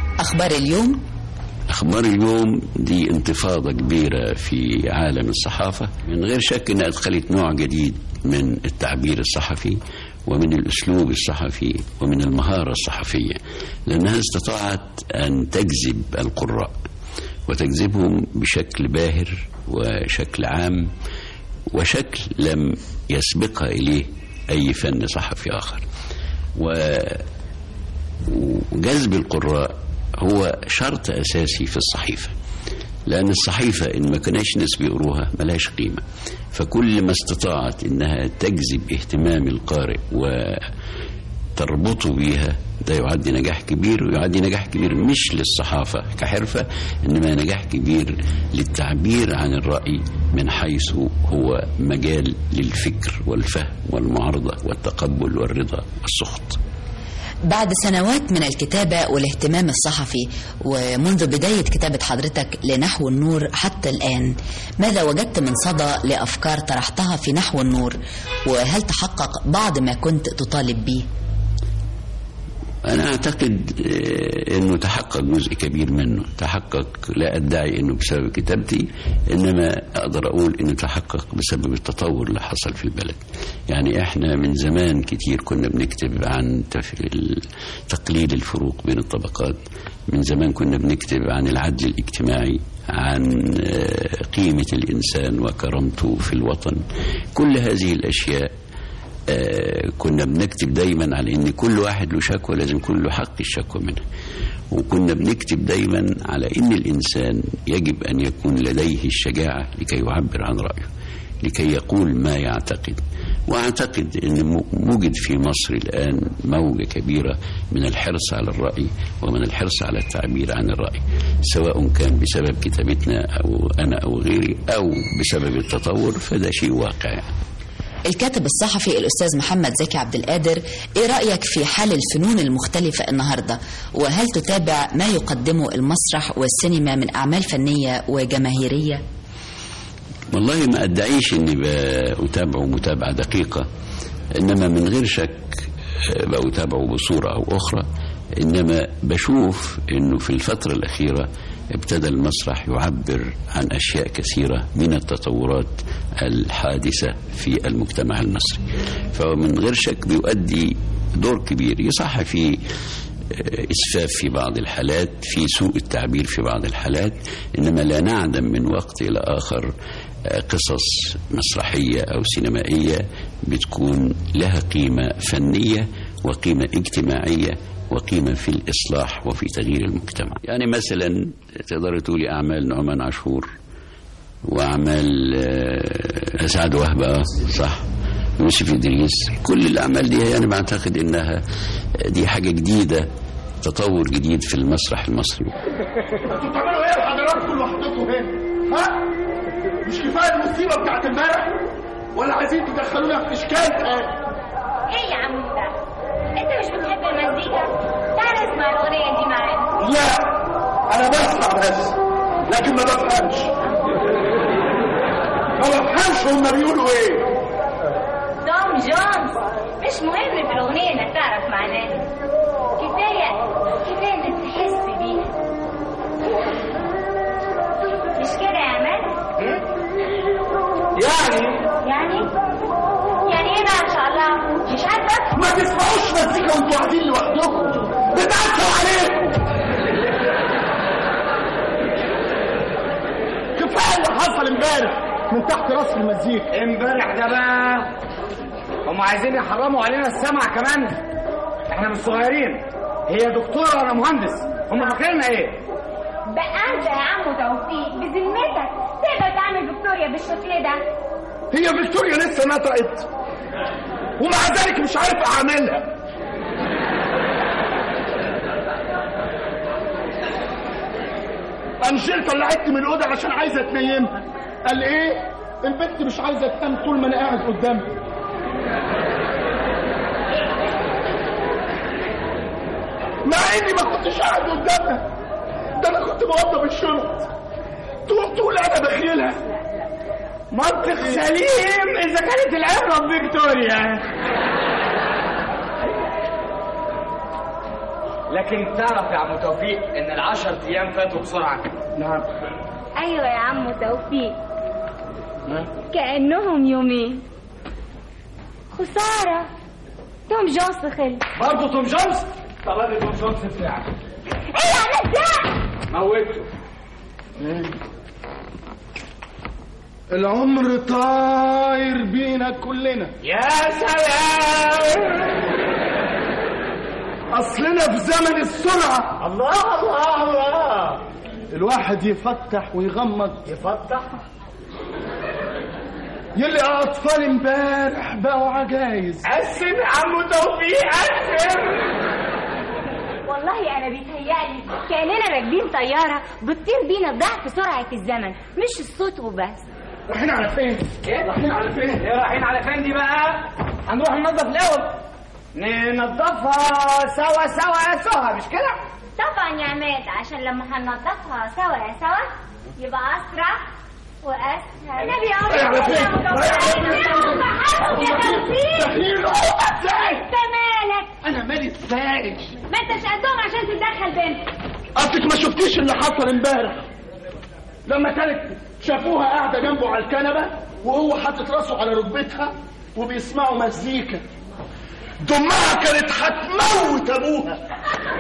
Speaker 4: أخبار اليوم دي انتفاضة كبيرة في عالم الصحافة، من غير شك أنها أدخلت نوع جديد من التعبير الصحفي ومن الأسلوب الصحفي ومن المهارة الصحفية، لأنها استطاعت أن تجذب القراء وتجذبهم بشكل باهر وشكل عام وشكل لم يسبقها إليه أي فن صحفي آخر. وجذب القراء هو شرط أساسي في الصحيفة، لأن الصحيفة إن ما كناش ناس بيقروها ملهاش قيمة. فكل ما استطاعت إنها تجذب اهتمام القارئ تربطوا بيها، ده يعد نجاح كبير، ويعد نجاح كبير مش للصحافة كحرفة، إنما نجاح كبير للتعبير عن الرأي من حيث هو مجال للفكر والفهم والمعارضة والتقبل والرضا والسخط.
Speaker 3: بعد سنوات من الكتابة والاهتمام الصحفي، ومنذ بداية كتابة حضرتك لنحو النور حتى الآن، ماذا وجدت من صدى لأفكار طرحتها في نحو النور؟ وهل تحقق بعض ما كنت تطالب به؟
Speaker 4: أنا أعتقد أنه تحقق جزء كبير منه، تحقق لا أدعي أنه بسبب كتابتي، إنما أقدر أقول أنه تحقق بسبب التطور اللي حصل في البلد. يعني إحنا من زمان كتير كنا بنكتب عن تقليل الفروق بين الطبقات، من زمان كنا بنكتب عن العدل الاجتماعي، عن قيمة الإنسان وكرامته في الوطن. كل هذه الأشياء كنا بنكتب دايما على ان كل واحد له شكوى لازم كل له حق الشكوى منها، وكنا بنكتب دايما على ان الانسان يجب ان يكون لديه الشجاعة لكي يعبر عن رأيه، لكي يقول ما يعتقد. واعتقد ان موجد في مصر الان موجة كبيرة من الحرص على الرأي ومن الحرص على التعبير عن الرأي، سواء كان بسبب كتابتنا او انا او غيري او بسبب التطور، فده شيء واقع يعني.
Speaker 3: الكاتب الصحفي الأستاذ محمد زكي عبد القادر، إيه رأيك في حال الفنون المختلفة النهاردة؟ وهل تتابع ما يقدمه المسرح والسينما من أعمال فنية وجماهيرية؟
Speaker 4: والله ما أدعيش أني بأتابعه متابعة دقيقة، إنما من غير شك بأتابعه بصورة أو أخرى. إنما بشوف أنه في الفترة الأخيرة ابتدى المسرح يعبر عن أشياء كثيرة من التطورات الحادثة في المجتمع المصري، فمن غير شك بيؤدي دور كبير. يصح في إسفاف في بعض الحالات، في سوء التعبير في بعض الحالات، إنما لا نعدم من وقت إلى آخر قصص مسرحية أو سينمائية بتكون لها قيمة فنية وقيمة اجتماعية وقيمة في الإصلاح وفي تغيير المجتمع. يعني مثلا تقدر تقولي أعمال نعمان عاشور وأعمال سعد وهبة، صح، يوسف إدريس، كل الأعمال دي يعني بعتقد إنها دي حاجة جديدة، تطور جديد في المسرح المصري.
Speaker 6: انتوا بتعملوا ايه حضراتكم لوحدكم هنا؟ ها؟ مش كفاية المصيبة بتاعت امبارح؟ ولا عايزين تدخلونا في إشكال تاني؟
Speaker 7: ايه يا عم ده؟ انت مش بتحب المزيكا؟ تعال اسمع الاغنيه دي معانا.
Speaker 6: لا، انا بسمع بس لكن ما بفهمش. هما بيقولوا ايه.
Speaker 7: توم جونز. مش مهم في الاغنيه انك تعرف معناها، كفايه انك تحس بيها. مش كده يا عماد؟ يعني ايه بقى ان شاء الله؟ مش عاجبك؟
Speaker 6: ما تسمعوش مزيكا وانتوا قاعدين لوحدكم، بتعصوا عليكم. كفايه اللي حصل امبارح من تحت راس المزيكا.
Speaker 8: امبارح ده بقى هم عايزين يحرموا علينا السمع كمان. احنا مش صغيرين، هي دكتوره وانا مهندس، هم فاكريننا ايه؟
Speaker 7: بقى انت يا عم توفيق بذمتك تقدر تعمل فيكتوريا بالشكل ده؟
Speaker 6: هي فيكتوريا لسه نطقت ومع ذلك مش عارف اعملها. انجيل طلعتني من الاوضه عشان عايزه تنيمها. قال ايه؟ البنت مش عايزه تنام طول ما انا قاعد قدامها. مع اني ما كنتش قاعد قدامها، ده انا كنت بوضب الشنط. تقول انا بخيلها.
Speaker 8: منطق سليم اذا كانت العبره بفيكتوريا. لكن تعرف يا عم توفيق ان ال10 ايام فاتوا بسرعه.
Speaker 6: نعم.
Speaker 7: ايوه يا عم توفيق، كأنهم يومين. خساره توم جونز خلص.
Speaker 8: برضه توم جونز؟ طب ادي توم جونز بتاعك.
Speaker 7: ايه يا عم ده؟
Speaker 8: موته.
Speaker 6: العمر طاير بينا كلنا.
Speaker 8: يا سلام،
Speaker 6: اصلنا في زمن السرعه.
Speaker 8: الله الله الله.
Speaker 6: الواحد يفتح ويغمض،
Speaker 8: يفتح
Speaker 6: يلي اطفال امبارح بقوا عجايز.
Speaker 8: قسم يا عم توفيق قسم.
Speaker 7: والله انا بيتهيألي كأننا راكبين طيارة بتطير بينا بضعف سرعة الزمن، مش الصوت وبس.
Speaker 6: رايحين على فين؟ رايحين على فين؟
Speaker 8: رايحين على فين دي بقى؟ هنروح ننظف الاول، ننظفها سوا يا سهى، مش كده؟
Speaker 7: طبعا يا عماد، عشان لما هننظفها سوا يبقى اسرع واسهل. النبي يا
Speaker 6: رايح على فين؟
Speaker 7: انت مالك؟
Speaker 6: انا مالي ازاي؟
Speaker 7: ما انتش قدهم عشان تتدخل بينهم.
Speaker 6: اصلك ما شفتيش اللي حصل امبارح لما كانت شافوها قاعده جنبه على الكنبه وهو حاطط راسه على ركبتها وبيسمعوا مزيكا. دمها كانت هتموت ابوها.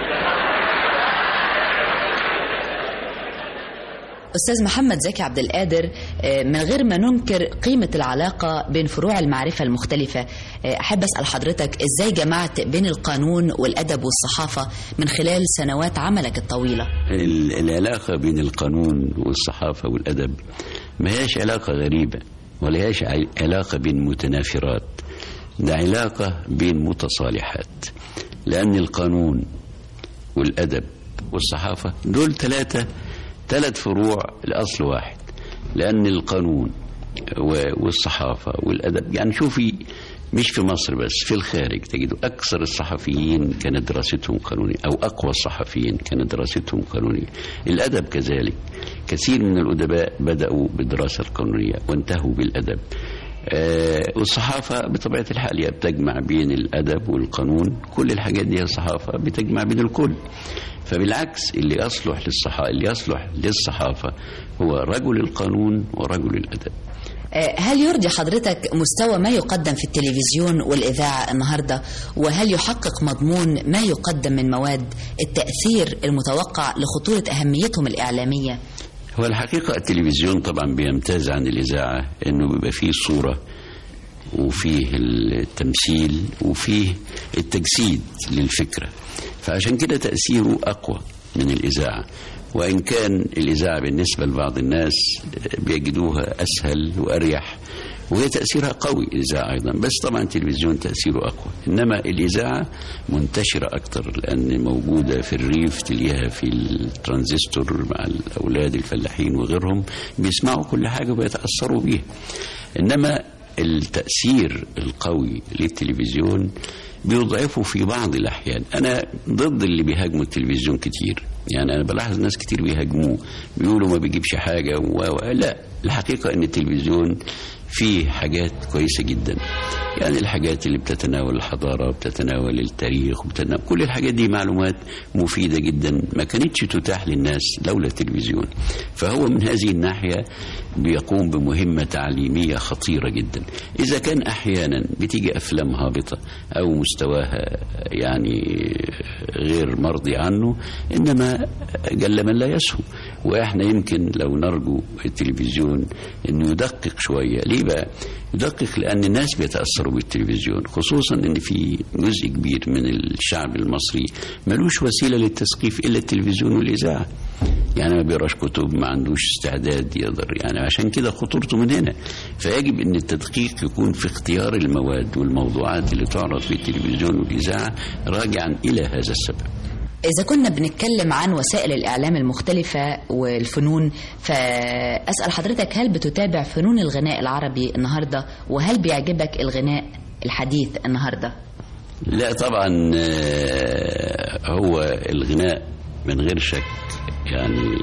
Speaker 3: أستاذ محمد زكي عبد القادر، من غير ما ننكر قيمة العلاقة بين فروع المعرفة المختلفة، أحب أسأل حضرتك إزاي جمعت بين القانون والأدب والصحافة من خلال سنوات عملك الطويلة؟
Speaker 4: العلاقة بين القانون والصحافة والأدب ما هيش علاقة غريبة ولا هيش علاقة بين متنافرات، ده علاقة بين متصالحات، لأن القانون والأدب والصحافة دول ثلاث فروع لأصل واحد. لأن القانون والصحافة والأدب، يعني شوفي مش في مصر بس، في الخارج تجدوا أكثر الصحفيين كانت دراستهم قانونية، أو أقوى الصحفيين كانت دراستهم قانونية. الأدب كذلك، كثير من الأدباء بدأوا بالدراسة القانونية وانتهوا بالأدب. والصحافة بطبيعة الحال هي بتجمع بين الأدب والقانون، كل الحاجات دي الصحافة بتجمع بين الكل. فبالعكس اللي يصلح للصحافة هو رجل القانون ورجل الأدب.
Speaker 3: هل يرضي حضرتك مستوى ما يقدم في التلفزيون والإذاعة النهاردة؟ وهل يحقق مضمون ما يقدم من مواد التأثير المتوقع لخطورة أهميتهم الإعلامية؟
Speaker 4: هو الحقيقة التلفزيون طبعا بيمتاز عن الإذاعة إنه بيبقى فيه صورة وفيه التمثيل وفيه التجسيد للفكرة، فعشان كده تأثيره أقوى من الإذاعة. وإن كان الإذاعة بالنسبة لبعض الناس بيجدوها أسهل وأريح، وهي تأثيرها قوي الإذاعة أيضا، بس طبعا التلفزيون تأثيره أقوى. إنما الإذاعة منتشرة أكتر لأن موجودة في الريف، تليها في الترانزستور مع الأولاد الفلاحين وغيرهم، بيسمعوا كل حاجة وبيتأثروا بيها. إنما التأثير القوي للتلفزيون بيضعفه في بعض الأحيان. أنا ضد اللي بيهاجموا التلفزيون كتير، يعني أنا بلاحظ ناس كتير بيهاجموه، بيقولوا ما بيجيبش حاجة لا، الحقيقة أن التلفزيون فيه حاجات كويسة جدا، يعني الحاجات اللي بتتناول الحضارة وبتتناول التاريخ وبتتناول كل الحاجات دي معلومات مفيدة جدا ما كانتش تتاح للناس لولا التلفزيون. فهو من هذه الناحية بيقوم بمهمة تعليمية خطيرة جدا. إذا كان أحيانا بتيجي أفلام هابطة أو مستواها يعني غير مرضي عنه، إنما جل من لا يسهو. وإحنا يمكن لو نرجو التلفزيون إنه يدقق شوية. ليه بقى؟ يدقق لأن الناس بيتأثروا بالتلفزيون، خصوصا إن في جزء كبير من الشعب المصري ملوش وسيلة للتثقيف إلا التلفزيون والإذاعة، يعني ما بيقراش كتب، ما عندوش استعداد يقدر، يعني عشان كده خطورته من هنا. فيجب ان التدقيق يكون في اختيار المواد والموضوعات اللي تعرض في التلفزيون والإذاعة راجعا إلى هذا السبب.
Speaker 3: إذا كنا بنتكلم عن وسائل الإعلام المختلفة والفنون، فأسأل حضرتك هل بتتابع فنون الغناء العربي النهاردة؟ وهل بيعجبك الغناء الحديث النهاردة؟
Speaker 4: لا طبعا، هو الغناء من غير شك يعني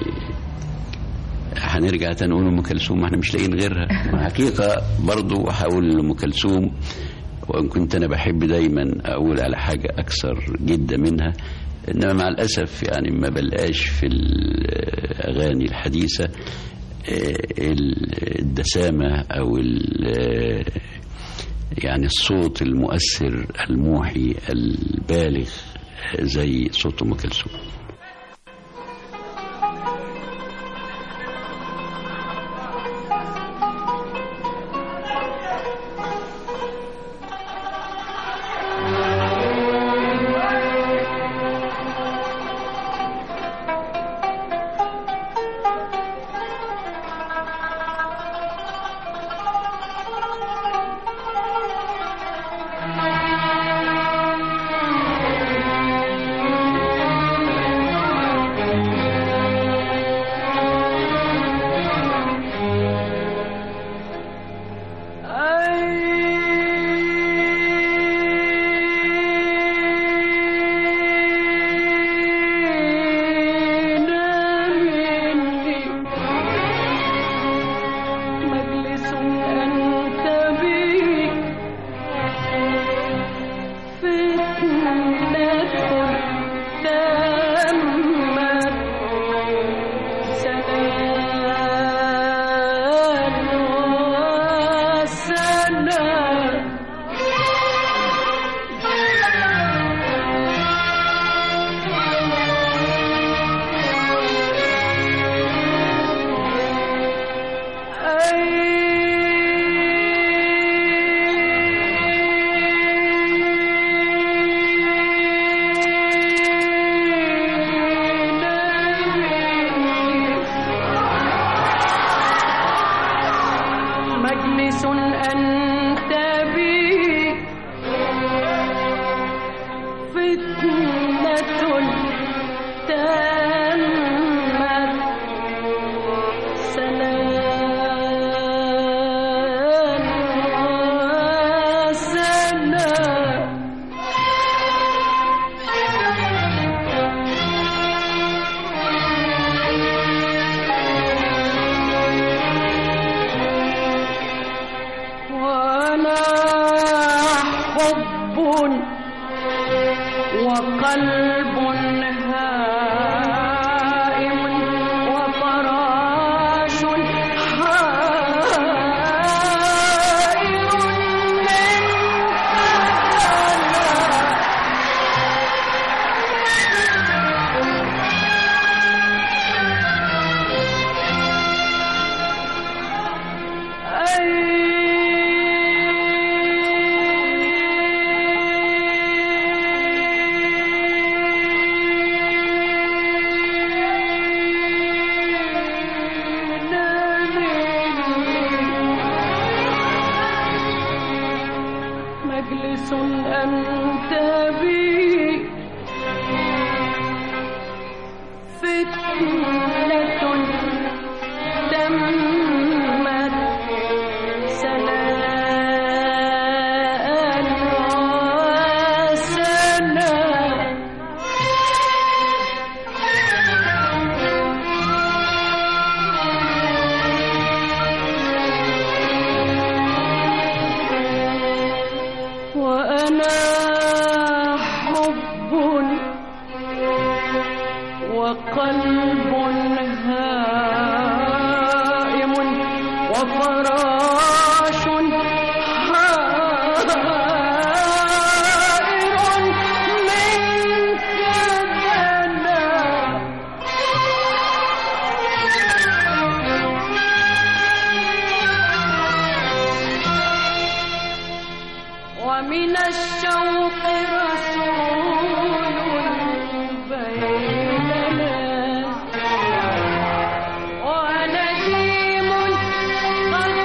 Speaker 4: هنرجع تاني نقول أم كلثوم، ما احنا مش لاقيين غيرها. حقيقة برضو هقول أم كلثوم، وإن كنت أنا بحب دايما أقول على حاجة أكثر جدا منها، إنما مع الأسف يعني ما بلقاش في الأغاني الحديثة الدسامة أو يعني الصوت المؤثر الموحي البالغ زي صوت أم كلثوم.
Speaker 9: حب وقلب هائم وفراش حائر مجلس أنت بي فتنة تمت سناء وسنا وأنا حب وقلب هائم وفراش حائر منك دنا ومن الشوق رسول بيننا ونديم قد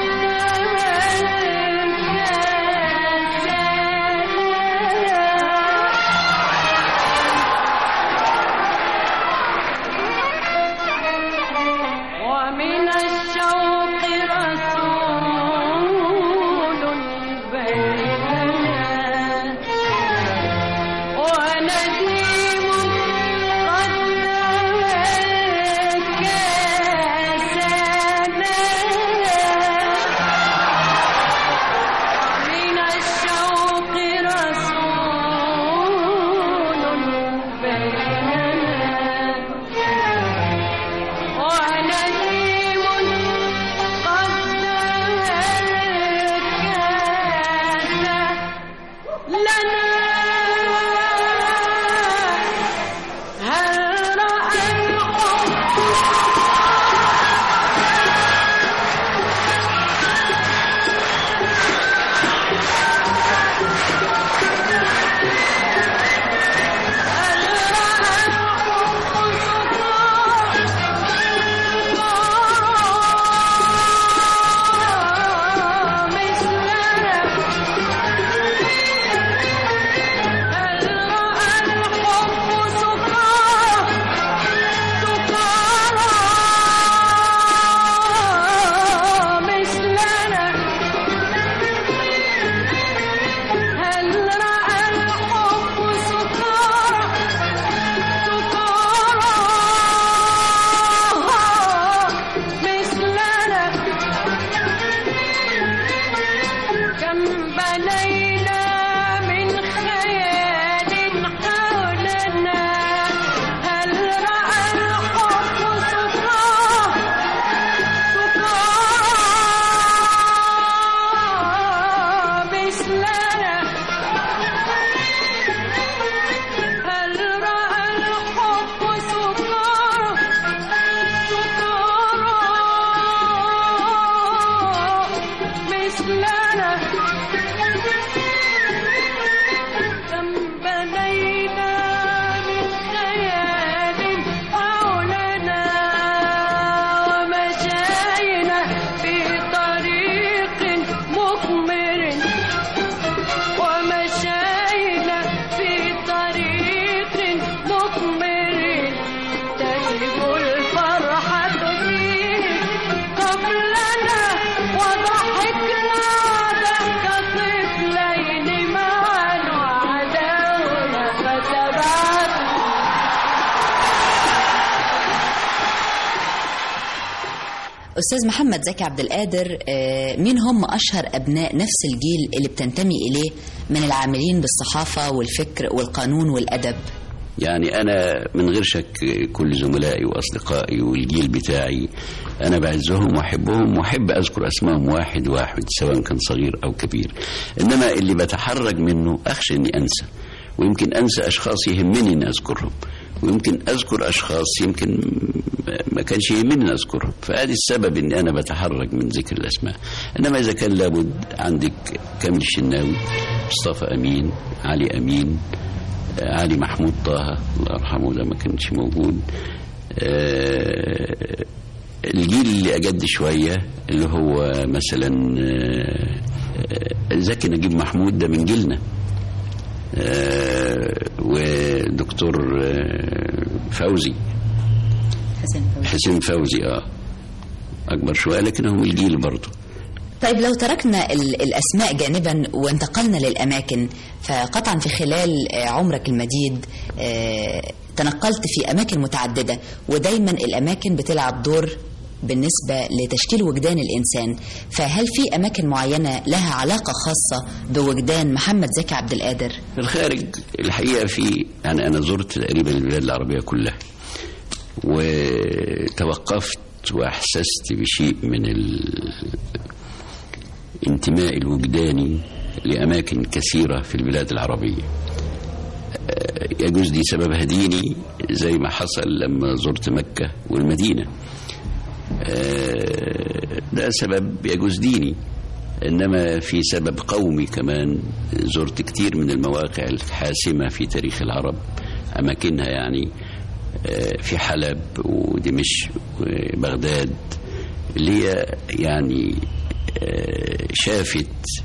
Speaker 9: ومن الشوق رسول بيننا ونديم قد كاسنا من الشوق رسول بيننا ونديم قد كاس لنا هل رأى الحب مثلنا
Speaker 3: أستاذ محمد زكي عبد القادر، مين هم أشهر أبناء نفس الجيل اللي بتنتمي إليه من العاملين بالصحافة والفكر والقانون والأدب؟
Speaker 4: يعني أنا من غير شك كل زملائي وأصدقائي والجيل بتاعي أنا بعزهم وأحبهم وأحب أذكر أسمائهم واحد واحد سواء كان صغير أو كبير. إنما اللي بتحرج منه أخشى أني أنسى، ويمكن أنسى أشخاص يهمني أن أذكرهم، ويمكن أذكر أشخاص يمكن ما كانش يهمني أذكرهم. فهذا السبب أن أنا بتحرج من ذكر الأسماء. إنما إذا كان لابد، عندك كامل الشناوي، مصطفى أمين، علي أمين، علي محمود طه الله يرحمه ده ما كانش موجود. الجيل اللي أجد شوية اللي هو مثلا زكي نجيب محمود ده من جيلنا، ودكتور فوزي حسين فوزي أكبر شوية لكنهم الجيل برضه.
Speaker 3: طيب لو تركنا الأسماء جانبا وانتقلنا للأماكن، فقطعا في خلال عمرك المديد تنقلت في أماكن متعددة، ودايما الأماكن بتلعب دور بالنسبة لتشكيل وجدان الإنسان. فهل في أماكن معينة لها علاقة خاصة بوجدان محمد زكي عبد القادر؟
Speaker 4: في الخارج الحقيقة في يعني أنا زرت تقريبا البلاد العربية كلها، وتوقفت وأحسست بشيء من الانتماء الوجداني لأماكن كثيرة في البلاد العربية. يجوز دي سببها ديني زي ما حصل لما زرت مكة والمدينة، ده سبب يجوز ديني. إنما في سبب قومي كمان، زرت كتير من المواقع الحاسمة في تاريخ العرب، أماكنها يعني في حلب ودمشق وبغداد اللي هي يعني شافت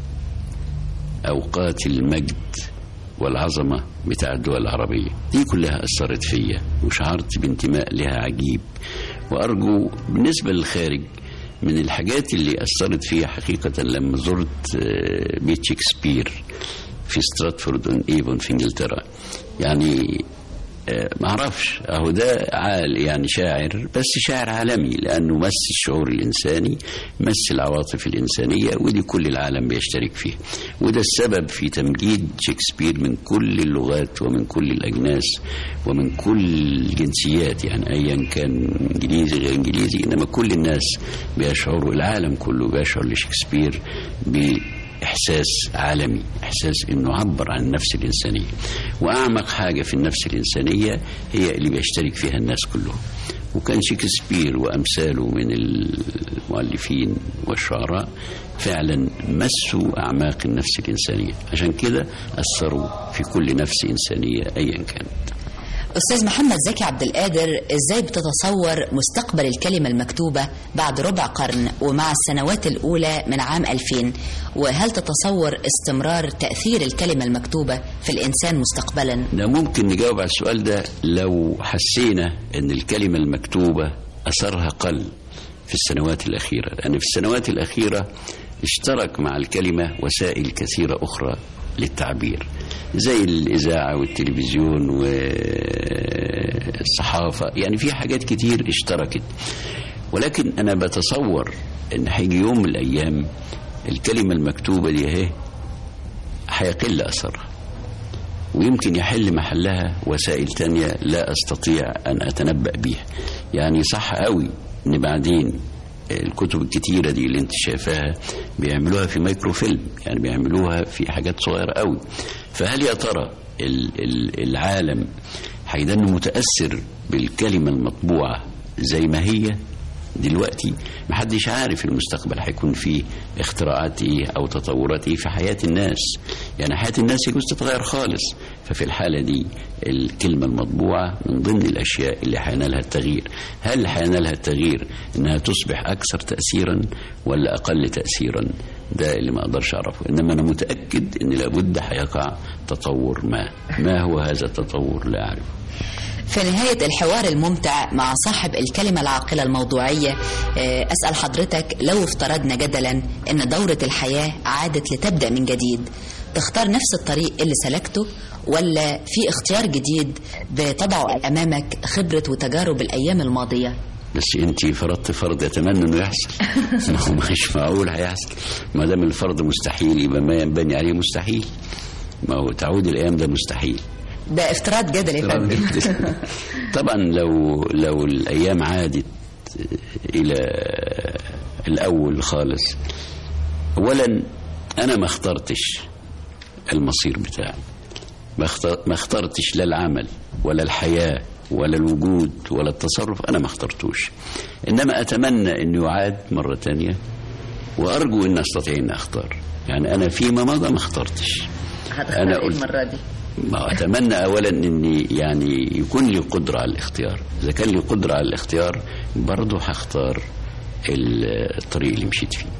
Speaker 4: أوقات المجد والعظمة بتاع الدول العربية دي كلها أثرت فيا وشعرت بانتماء لها عجيب. وأرجو بالنسبة للخارج من الحاجات اللي أثرت فيها حقيقة لما زرت بيت شكسبير في ستراتفورد اون ايفون في انجلترا. يعني ما اعرفش اهو ده يعني شاعر، بس شاعر عالمي لانه مس الشعور الانساني، مس العواطف الانسانيه، ودي كل العالم بيشترك فيها. وده السبب في تمجيد شكسبير من كل اللغات ومن كل الاجناس ومن كل الجنسيات، يعني ايا كان انجليزي غير انجليزي، انما كل الناس بيشعروا، العالم كله بيشعر لشكسبير إحساس عالمي، إحساس إنه عبر عن النفس الإنسانية. وأعمق حاجة في النفس الإنسانية هي اللي بيشترك فيها الناس كلهم. وكان شكسبير وأمثاله من المؤلفين والشعراء فعلا مسوا أعماق النفس الإنسانية، عشان كده أثروا في كل نفس إنسانية أيا كانت.
Speaker 3: أستاذ محمد زكي عبد القادر، إزاي بتتصور مستقبل الكلمة المكتوبة بعد ربع قرن ومع السنوات الأولى من عام 2000؟ وهل تتصور استمرار تأثير الكلمة المكتوبة في الإنسان مستقبلا؟
Speaker 4: ده ممكن نجاوب على السؤال ده لو حسينا أن الكلمة المكتوبة أثرها قل في السنوات الأخيرة، لأن في السنوات الأخيرة اشترك مع الكلمة وسائل كثيرة أخرى للتعبير زي الإذاعة والتلفزيون والصحافة، يعني في حاجات كتير اشتركت. ولكن أنا بتصور أن هيجي يوم من الأيام الكلمة المكتوبة دي هيقل أثرها، ويمكن يحل محلها وسائل تانية لا أستطيع أن أتنبأ بيها. يعني صح قوي أن بعدين الكتب الكتيرة دي اللي انت شايفاها بيعملوها في مايكروفيلم، يعني بيعملوها في حاجات صغيرة قوي. فهل يا ترى العالم هيدن متأثر بالكلمة المطبوعة زي ما هي دلوقتي؟ محدش عارف المستقبل هيكون فيه اختراعات ايه او تطورات ايه في حياة الناس، يعني حياة الناس يجوز تتغير خالص. ففي الحالة دي الكلمة المطبوعة من ضمن الاشياء اللي هينالها التغيير. هل هينالها التغيير انها تصبح اكثر تأثيرا ولا اقل تأثيرا؟ ده اللي ما اقدرش اعرفه، انما انا متأكد ان لابد هيقع تطور ما هو هذا التطور لا اعرفه.
Speaker 3: في نهاية الحوار الممتع مع صاحب الكلمة العاقلة الموضوعية، أسأل حضرتك لو افترضنا جدلا أن دورة الحياة عادت لتبدأ من جديد، تختار نفس الطريق اللي سلكته ولا في اختيار جديد بتضع أمامك خبرة وتجارب الأيام الماضية؟
Speaker 4: بس انت فرضت فرض اتمنى انه يحصل. ما هو مش معقول هيحصل. ما دام الفرض مستحيل يبقى ما ينبني عليه مستحيل. ما هو تعود الايام ده مستحيل.
Speaker 3: ده افتراض جدل يا فندم.
Speaker 4: طبعا لو الايام عادت الى الاول خالص، اولا انا ما اخترتش المصير بتاعي، ما اخترتش لا العمل ولا الحياه ولا الوجود ولا التصرف، انا ما اخترتوش. انما اتمنى انه يعاد مره تانية، وارجو ان استطيع ان اختار. يعني انا فيما مضى ما اخترتش.
Speaker 3: انا قلت المره دي
Speaker 4: ما اتمنى اولا اني يعني يكون لي قدره على الاختيار. اذا كان لي قدره على الاختيار برضه هختار الطريق اللي مشيت فيه.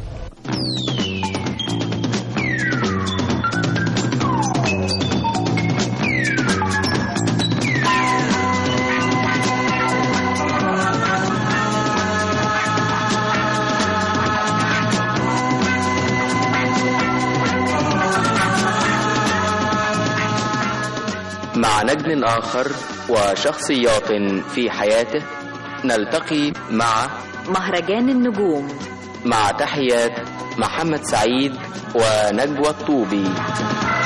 Speaker 1: مع نجم آخر وشخصيات في حياته نلتقي مع
Speaker 2: مهرجان النجوم.
Speaker 1: مع تحيات محمد سعيد ونجوى الطوبي.